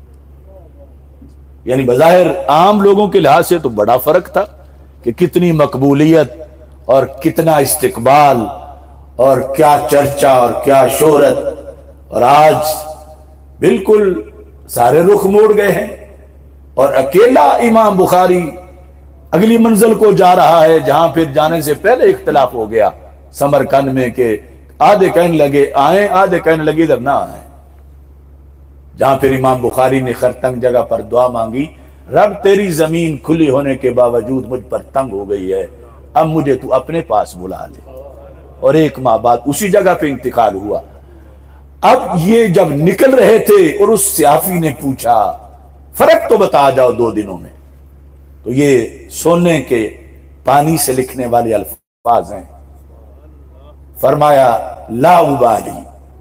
یعنی بظاہر عام لوگوں کے لحاظ سے تو بڑا فرق تھا کہ کتنی مقبولیت اور کتنا استقبال اور کیا چرچا اور کیا شہرت، اور آج بالکل سارے رخ موڑ گئے ہیں، اور اکیلا امام بخاری اگلی منزل کو جا رہا ہے جہاں پھر جانے سے پہلے اختلاف ہو گیا سمرقند میں کہ آدھے کہنے لگے آئیں، آدھے کہنے لگے ادھر نہ آئیں، جہاں پھر امام بخاری نے خرتنگ جگہ پر دعا مانگی، رب تیری زمین کھلی ہونے کے باوجود مجھ پر تنگ ہو گئی ہے، اب مجھے تو اپنے پاس بلا لے، اور 1 ماہ بعد اسی جگہ پہ انتقال ہوا۔ اب یہ جب نکل رہے تھے اور اس صحافی نے پوچھا فرق تو بتا جاؤ 2 دنوں میں، تو یہ سونے کے پانی سے لکھنے والے الفاظ ہیں، فرمایا لا ابالی،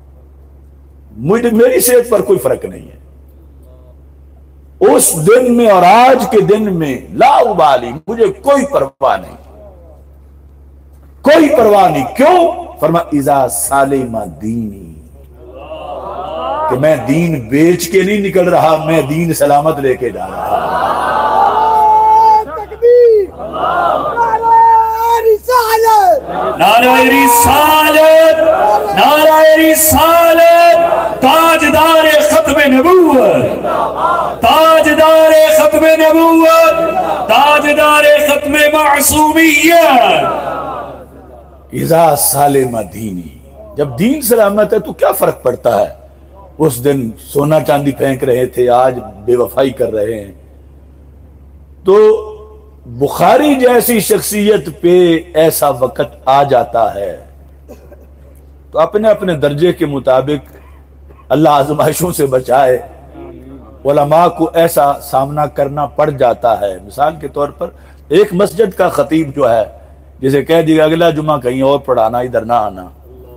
میری صحت پر کوئی فرق نہیں ہے، اس دن میں اور آج کے دن میں لا ابالی، مجھے کوئی پرواہ نہیں، کوئی پرواہ نہیں۔ کیوں؟ فرمایا اذا سالم دینی، کہ میں دین بیچ کے نہیں نکل رہا، میں دین سلامت لے کے جا رہا۔ نعرہ رسالت، نعرہ رسالت، تاجدار ختم نبوت، تاجدار ختم نبوت، تاجدار ختم معصومیت۔ اذا سالم دینی، جب دین سلامت ہے تو کیا فرق پڑتا ہے؟ اس دن سونا چاندی پھینک رہے تھے، آج بے وفائی کر رہے ہیں۔ تو بخاری جیسی شخصیت پہ ایسا وقت آ جاتا ہے تو اپنے اپنے درجے کے مطابق اللہ آزمائشوں سے بچائے۔ علماء کو ایسا سامنا کرنا پڑ جاتا ہے، مثال کے طور پر ایک مسجد کا خطیب جو ہے، جسے کہہ دیا اگلا جمعہ کہیں اور پڑھانا، ادھر نہ آنا،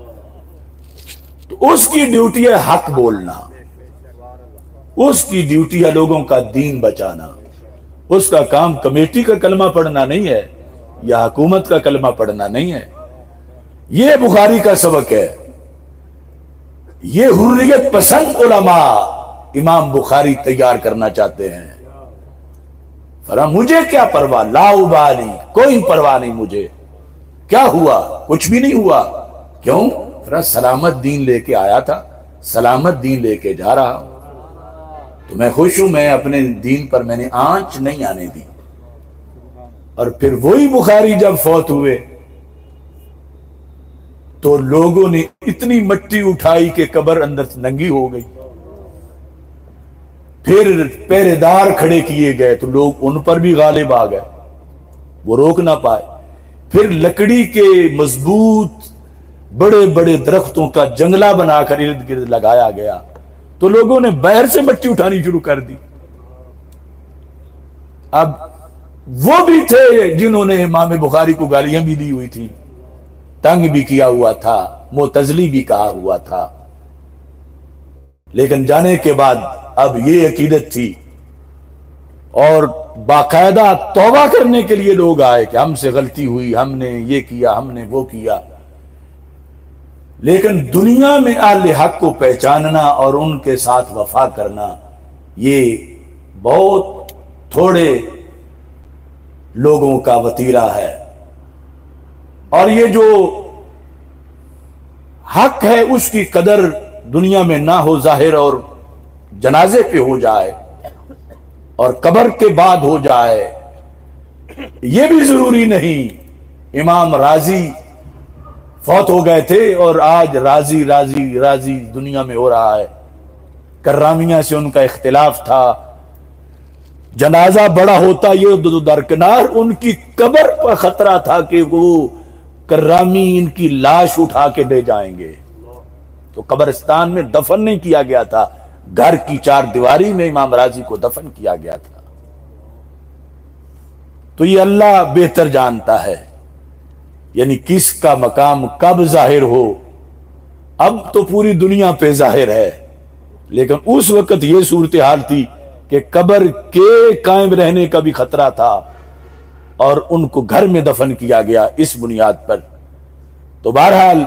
تو اس کی ڈیوٹی ہے حق بولنا، اس کی ڈیوٹی ہے لوگوں کا دین بچانا، اس کا کام کمیٹی کا کلمہ پڑھنا نہیں ہے یا حکومت کا کلمہ پڑھنا نہیں ہے۔ یہ بخاری کا سبق ہے، یہ حریت پسند علماء امام بخاری تیار کرنا چاہتے ہیں۔ فرمایا مجھے کیا پرواہ، لا ابالی، کوئی پرواہ نہیں مجھے، کیا ہوا؟ کچھ بھی نہیں ہوا۔ کیوں؟ فرمایا سلامت دین لے کے آیا تھا، سلامت دین لے کے جا رہا ہوں۔ تو میں خوش ہوں، میں اپنے دین پر میں نے آنچ نہیں آنے دی۔ اور پھر وہی بخاری جب فوت ہوئے تو لوگوں نے اتنی مٹی اٹھائی کہ قبر اندر سے ننگی ہو گئی۔ پھر پہرے دار کھڑے کیے گئے تو لوگ ان پر بھی غالب آ گئے، وہ روک نہ پائے۔ پھر لکڑی کے مضبوط بڑے بڑے درختوں کا جنگلہ بنا کر ارد گرد لگایا گیا تو لوگوں نے باہر سے مٹی اٹھانی شروع کر دی۔ اب وہ بھی تھے جنہوں نے امام بخاری کو گالیاں بھی دی ہوئی تھی، تنگ بھی کیا ہوا تھا، معتزلی بھی کہا ہوا تھا، لیکن جانے کے بعد اب یہ عقیدت تھی اور باقاعدہ توبہ کرنے کے لیے لوگ آئے کہ ہم سے غلطی ہوئی، ہم نے یہ کیا، ہم نے وہ کیا۔ لیکن دنیا میں اہل حق کو پہچاننا اور ان کے ساتھ وفا کرنا یہ بہت تھوڑے لوگوں کا وتیرہ ہے، اور یہ جو حق ہے اس کی قدر دنیا میں نہ ہو ظاہر اور جنازے پہ ہو جائے اور قبر کے بعد ہو جائے یہ بھی ضروری نہیں۔ امام راضی فوت ہو گئے تھے اور آج راضی راضی راضی دنیا میں ہو رہا ہے۔ کرامیہ سے ان کا اختلاف تھا، جنازہ بڑا ہوتا یہ درکنار، ان کی قبر پر خطرہ تھا کہ وہ کرامی ان کی لاش اٹھا کے لے جائیں گے، تو قبرستان میں دفن نہیں کیا گیا تھا، گھر کی چار دیواری میں امام راضی کو دفن کیا گیا تھا۔ تو یہ اللہ بہتر جانتا ہے، یعنی کس کا مقام کب ظاہر ہو۔ اب تو پوری دنیا پہ ظاہر ہے، لیکن اس وقت یہ صورتحال تھی کہ قبر کے قائم رہنے کا بھی خطرہ تھا اور ان کو گھر میں دفن کیا گیا اس بنیاد پر۔ تو بہرحال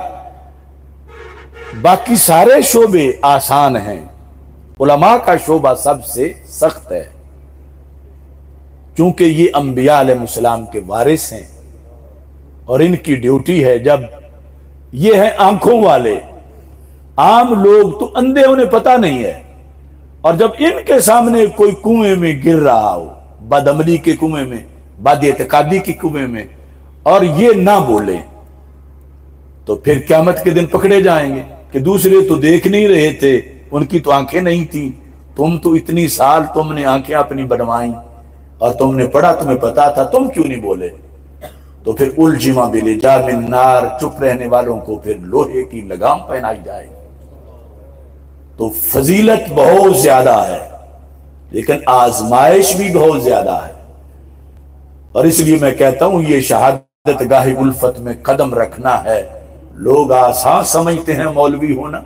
باقی سارے شعبے آسان ہیں، علماء کا شعبہ سب سے سخت ہے، چونکہ یہ انبیاء علیہ السلام کے وارث ہیں اور ان کی ڈیوٹی ہے۔ جب یہ ہیں آنکھوں والے، عام لوگ تو اندھے انہیں پتہ نہیں ہے، اور جب ان کے سامنے کوئی کنویں میں گر رہا ہو، بد عملی کے کنویں میں، بد اعتقادی کے کنویں میں، اور یہ نہ بولے تو پھر قیامت کے دن پکڑے جائیں گے کہ دوسرے تو دیکھ نہیں رہے تھے، ان کی تو آنکھیں نہیں تھیں، تم تو اتنی سال تم نے آنکھیں اپنی بنوائیں اور تم نے پڑھا، تمہیں پتا تھا، تم کیوں نہیں بولے؟ تو پھر الجما بلجام النار، چپ رہنے والوں کو پھر لوہے کی لگام پہنائی جائے گی۔ تو فضیلت بہت زیادہ ہے لیکن آزمائش بھی بہت زیادہ ہے، اور اس لیے میں کہتا ہوں یہ شہادت گاہ الفت میں قدم رکھنا ہے۔ لوگ آسان سمجھتے ہیں مولوی ہونا،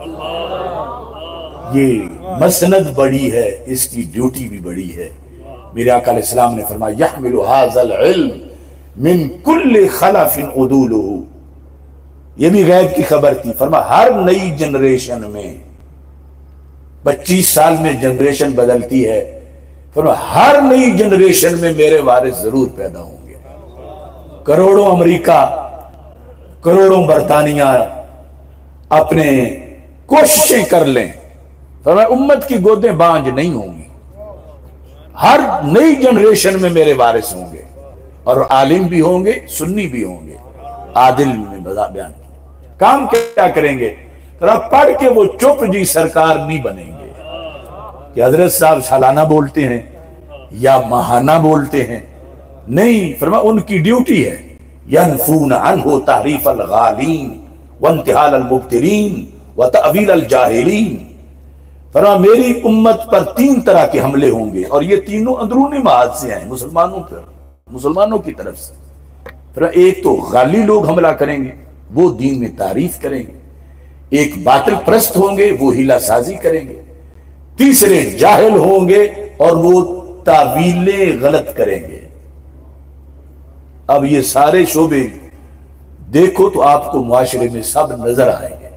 یہ مسند بڑی ہے، اس کی ڈیوٹی بھی بڑی ہے۔ میرے آقا علیہ السلام نے فرمایا یحمل ھذا العلم من کل خلف عدولہ، یہ بھی غیب کی خبر تھی۔ فرمایا ہر نئی جنریشن میں، 25 سال میں جنریشن بدلتی ہے، فرمایا ہر نئی جنریشن میں میرے وارث ضرور پیدا ہوں گے۔ کروڑوں امریکہ، کروڑوں برطانیہ اپنے کوششیں کر لیں، فرمایا امت کی گودیں بانج نہیں ہوں گی، ہر نئی جنریشن میں میرے وارث ہوں گے، اور عالم بھی ہوں گے، سنی بھی ہوں گے، عادل میں بیان کیا۔ کام کیا کریں گے؟ پڑھ کے وہ چپ جی سرکار نہیں بنیں گے کہ حضرت صاحب سالانہ بولتے ہیں یا ماہانہ بولتے ہیں، نہیں، فرمایا ان کی ڈیوٹی ہے ینفون عنہ تحریف الغالین وانتحال المبتلین وتأویل الجاہلین۔ فرمایا میری امت پر 3 طرح کے حملے ہوں گے، اور یہ تینوں اندرونی محاذ سے ہیں، مسلمانوں کی طرف سے۔ فرمایا ایک تو غالی لوگ حملہ کریں گے، وہ دین میں تعریف کریں گے، ایک باطل پرست ہوں گے، وہ ہیلہ سازی کریں گے، تیسرے جاہل ہوں گے اور وہ تعویلیں غلط کریں گے۔ اب یہ سارے شعبے دیکھو تو آپ کو معاشرے میں سب نظر آئیں گے۔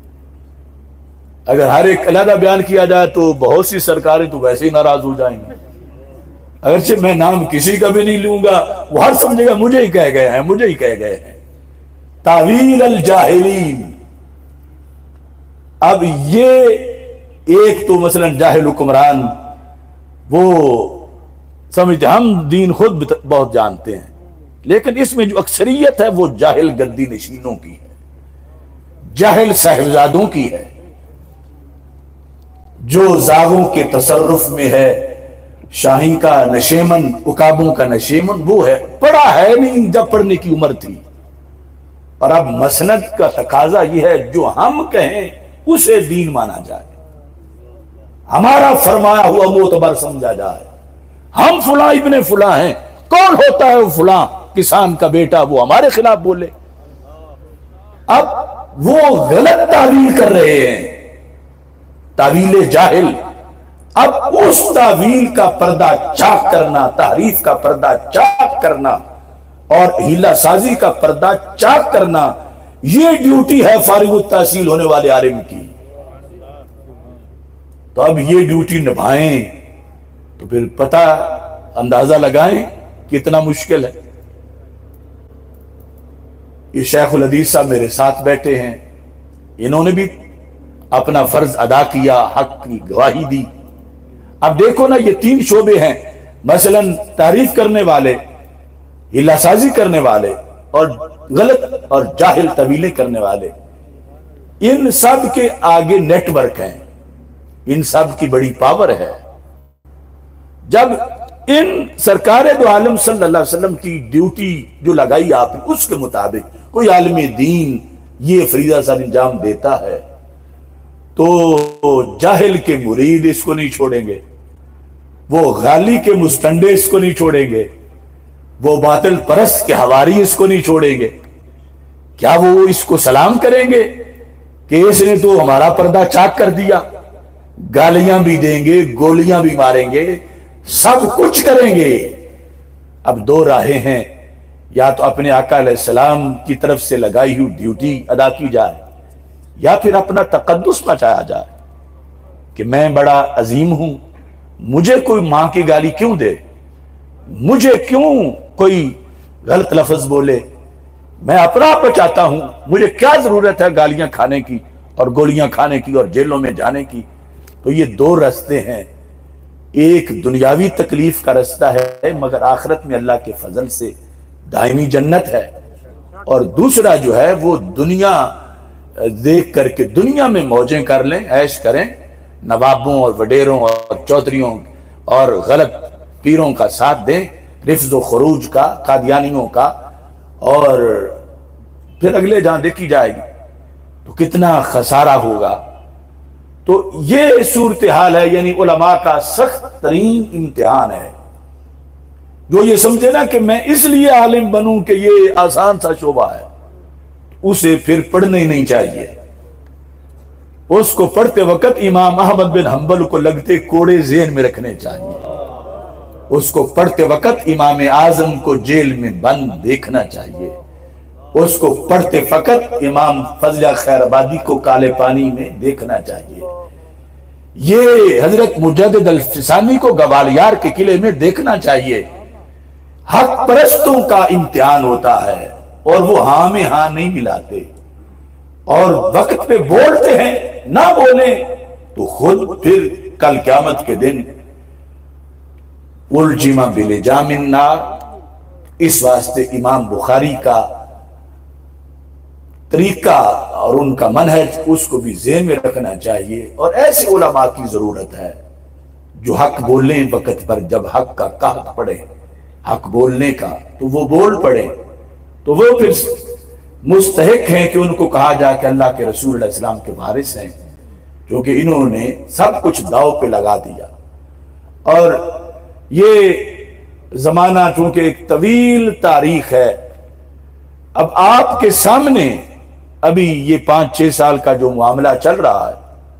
اگر ہر ایک علیحدہ بیان کیا جائے تو بہت سی سرکاریں تو ویسے ہی ناراض ہو جائیں گی، اگرچہ میں نام کسی کا بھی نہیں لوں گا، وہ ہر سمجھے گا مجھے ہی کہہ گئے ہیں، مجھے ہی کہہ گئے ہیں۔ تعویل الجاہلین، اب یہ ایک تو مثلا جاہل حکمران وہ سمجھتے ہم دین خود بہت جانتے ہیں، لیکن اس میں جو اکثریت ہے وہ جاہل گدی نشینوں کی ہے، جاہل صاحبزادوں کی ہے، جو زاغوں کے تصرف میں ہے، شاہی کا نشیمن، عقابوں کا نشیمن وہ ہے، پڑھا ہے نہیں جب پڑھنے کی عمر تھی۔ اور اب مسند کا تقاضا یہ ہے جو ہم کہیں اسے دین مانا جائے، ہمارا فرمایا ہوا معتبر سمجھا جائے۔ ہم فلاں ابن فلاں ہیں، کون ہوتا ہے وہ فلاں کسان کا بیٹا وہ ہمارے خلاف بولے؟ اب وہ غلط تعویل کر رہے ہیں، تعویل جاہل۔ اب اس تعویل کا پردہ چاک کرنا، تحریف کا پردہ چاک کرنا اور ہیلا سازی کا پردہ چاک کرنا، یہ ڈیوٹی ہے فارغ التحصیل ہونے والے عالم کی۔ تو اب یہ ڈیوٹی نبھائیں تو پھر پتہ اندازہ لگائیں کتنا مشکل ہے۔ یہ شیخ الحدیث صاحب میرے ساتھ بیٹھے ہیں، انہوں نے بھی اپنا فرض ادا کیا، حق کی گواہی دی۔ اب دیکھو نا، یہ تین شعبے ہیں، مثلا تعریف کرنے والے، ہیلا سازی کرنے والے اور غلط اور جاہل طویلیں کرنے والے، ان سب کے آگے نیٹ ورک ہیں، ان سب کی بڑی پاور ہے۔ جب ان سرکار دو عالم صلی اللہ علیہ وسلم کی ڈیوٹی جو لگائی آپ نے اس کے مطابق کوئی عالم دین یہ فریضہ سر انجام دیتا ہے تو جاہل کے مرید اس کو نہیں چھوڑیں گے، وہ غالی کے مستنڈے اس کو نہیں چھوڑیں گے، وہ باطل پرست کے حواری اس کو نہیں چھوڑیں گے۔ کیا وہ اس کو سلام کریں گے کہ اس نے تو ہمارا پردہ چاک کر دیا؟ گالیاں بھی دیں گے، گولیاں بھی ماریں گے، سب کچھ کریں گے۔ اب دو راہیں ہیں، یا تو اپنے آقا علیہ السلام کی طرف سے لگائی ہوئی ڈیوٹی ادا کی جائے، یا پھر اپنا تقدس بچایا جائے کہ میں بڑا عظیم ہوں، مجھے کوئی ماں کی گالی کیوں دے، مجھے کیوں کوئی غلط لفظ بولے، میں اپنا آپ بچاتا ہوں، مجھے کیا ضرورت ہے گالیاں کھانے کی اور گولیاں کھانے کی اور جیلوں میں جانے کی۔ تو یہ دو رستے ہیں، ایک دنیاوی تکلیف کا رستہ ہے مگر آخرت میں اللہ کے فضل سے دائمی جنت ہے، اور دوسرا جو ہے وہ دنیا دیکھ کر کے دنیا میں موجیں کر لیں، عیش کریں، نوابوں اور وڈیروں اور چودھریوں اور غلط پیروں کا ساتھ دیں، رفض و خروج کا، قادیانیوں کا، اور پھر اگلے جہاں دیکھی جائے گی تو کتنا خسارہ ہوگا۔ تو یہ صورتحال ہے، یعنی علماء کا سخت ترین امتحان ہے۔ جو یہ سمجھے نا کہ میں اس لیے عالم بنوں کہ یہ آسان سا شعبہ ہے، اسے پھر پڑھنا ہی نہیں چاہیے۔ اس کو پڑھتے وقت امام احمد بن حنبل کو لگتے کوڑے ذہن میں رکھنے چاہیے، اس کو پڑھتے وقت امام اعظم کو جیل میں بند دیکھنا چاہیے، اس کو پڑھتے وقت امام فضل خیر آبادی کو کالے پانی میں دیکھنا چاہیے، یہ حضرت مجدد الفسانی کو گوالیار کے قلعے میں دیکھنا چاہیے۔ حق پرستوں کا امتحان ہوتا ہے اور وہ ہاں میں ہاں نہیں ملاتے، اور وقت پہ بولتے ہیں، نہ بولیں تو خود پھر کل قیامت کے دن الجم بلجام النار۔ اس واسطے امام بخاری کا طریقہ اور ان کا منہج اس کو بھی ذہن میں رکھنا چاہیے، اور ایسے علماء کی ضرورت ہے جو حق بولیں وقت پر، جب حق کا قحط پڑے حق بولنے کا تو وہ بول پڑے، تو وہ پھر مستحق ہیں کہ ان کو کہا جائے کہ اللہ کے رسول علیہ السلام کے وارث ہیں، کیونکہ انہوں نے سب کچھ داؤ پہ لگا دیا۔ اور یہ زمانہ چونکہ ایک طویل تاریخ ہے، اب آپ کے سامنے ابھی یہ 5-6 سال کا جو معاملہ چل رہا ہے،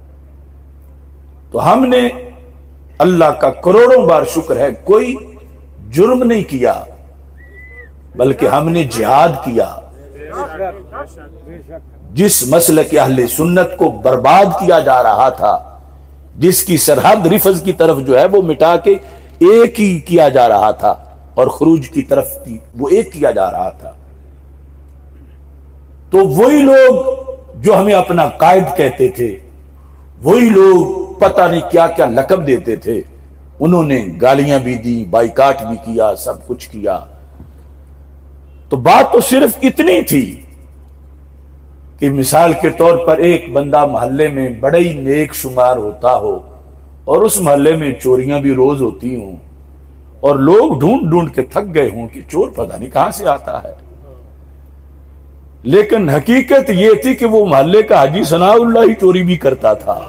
تو ہم نے اللہ کا کروڑوں بار شکر ہے کوئی جرم نہیں کیا، بلکہ ہم نے جہاد کیا۔ جس مسلک اہل سنت کو برباد کیا جا رہا تھا، جس کی سرحد رفض کی طرف جو ہے وہ مٹا کے ایک ہی کیا جا رہا تھا، اور خروج کی طرف وہ ایک کیا جا رہا تھا، تو وہی لوگ جو ہمیں اپنا قائد کہتے تھے، وہی لوگ پتہ نہیں کیا کیا لقب دیتے تھے، انہوں نے گالیاں بھی دی، بائیکاٹ بھی کیا، سب کچھ کیا۔ تو بات تو صرف اتنی تھی کہ مثال کے طور پر ایک بندہ محلے میں بڑا ہی نیک شمار ہوتا ہو اور اس محلے میں چوریاں بھی روز ہوتی ہوں اور لوگ ڈھونڈ ڈھونڈ کے تھک گئے ہوں کہ چور پتہ نہیں کہاں سے آتا ہے، لیکن حقیقت یہ تھی کہ وہ محلے کا حاجی ثناء اللہ ہی چوری بھی کرتا تھا۔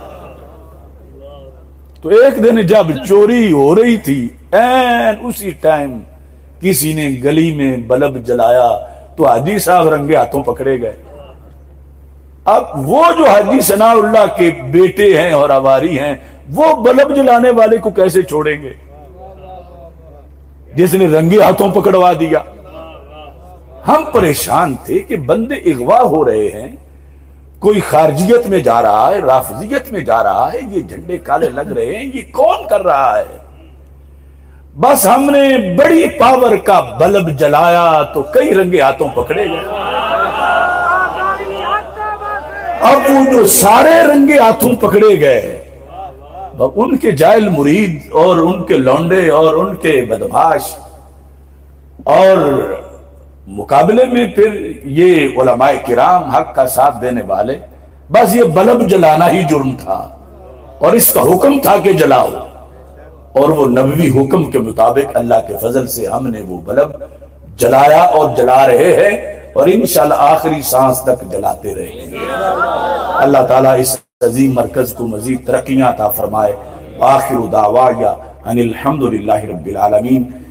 تو ایک دن جب چوری ہو رہی تھی، این اسی ٹائم کسی نے گلی میں بلب جلایا تو حاجی صاحب رنگے ہاتھوں پکڑے گئے۔ اب وہ جو حاجی ثناء اللہ کے بیٹے ہیں اور اواری ہیں، وہ بلب جلانے والے کو کیسے چھوڑیں گے جس نے رنگے ہاتھوں پکڑوا دیا؟ ہم پریشان تھے کہ بندے اغوا ہو رہے ہیں، کوئی خارجیت میں جا رہا ہے، رافضیت میں جا رہا ہے، یہ جھنڈے کالے لگ رہے ہیں، یہ کون کر رہا ہے؟ بس ہم نے بڑی پاور کا بلب جلایا تو کئی رنگے ہاتھوں پکڑے گئے۔ اب وہ جو سارے رنگے ہاتھوں پکڑے گئے، ان کے جاہل مرید اور ان کے لونڈے اور ان کے بدمعاش، اور مقابلے میں پھر یہ علماء کرام حق کا ساتھ دینے والے، بس یہ بلب جلانا ہی جرم تھا اور اس کا حکم تھا کہ جلاؤ، اور وہ نبوی حکم کے مطابق اللہ کے فضل سے ہم نے وہ بلب جلایا اور جلا رہے ہیں اور انشاءاللہ آخری سانس تک جلاتے رہیں گے۔ اللہ تعالیٰ اس عظیم مرکز کو مزید ترقیاں عطا فرمائے۔ آخر دعوایا ان الحمدللہ رب العالمین۔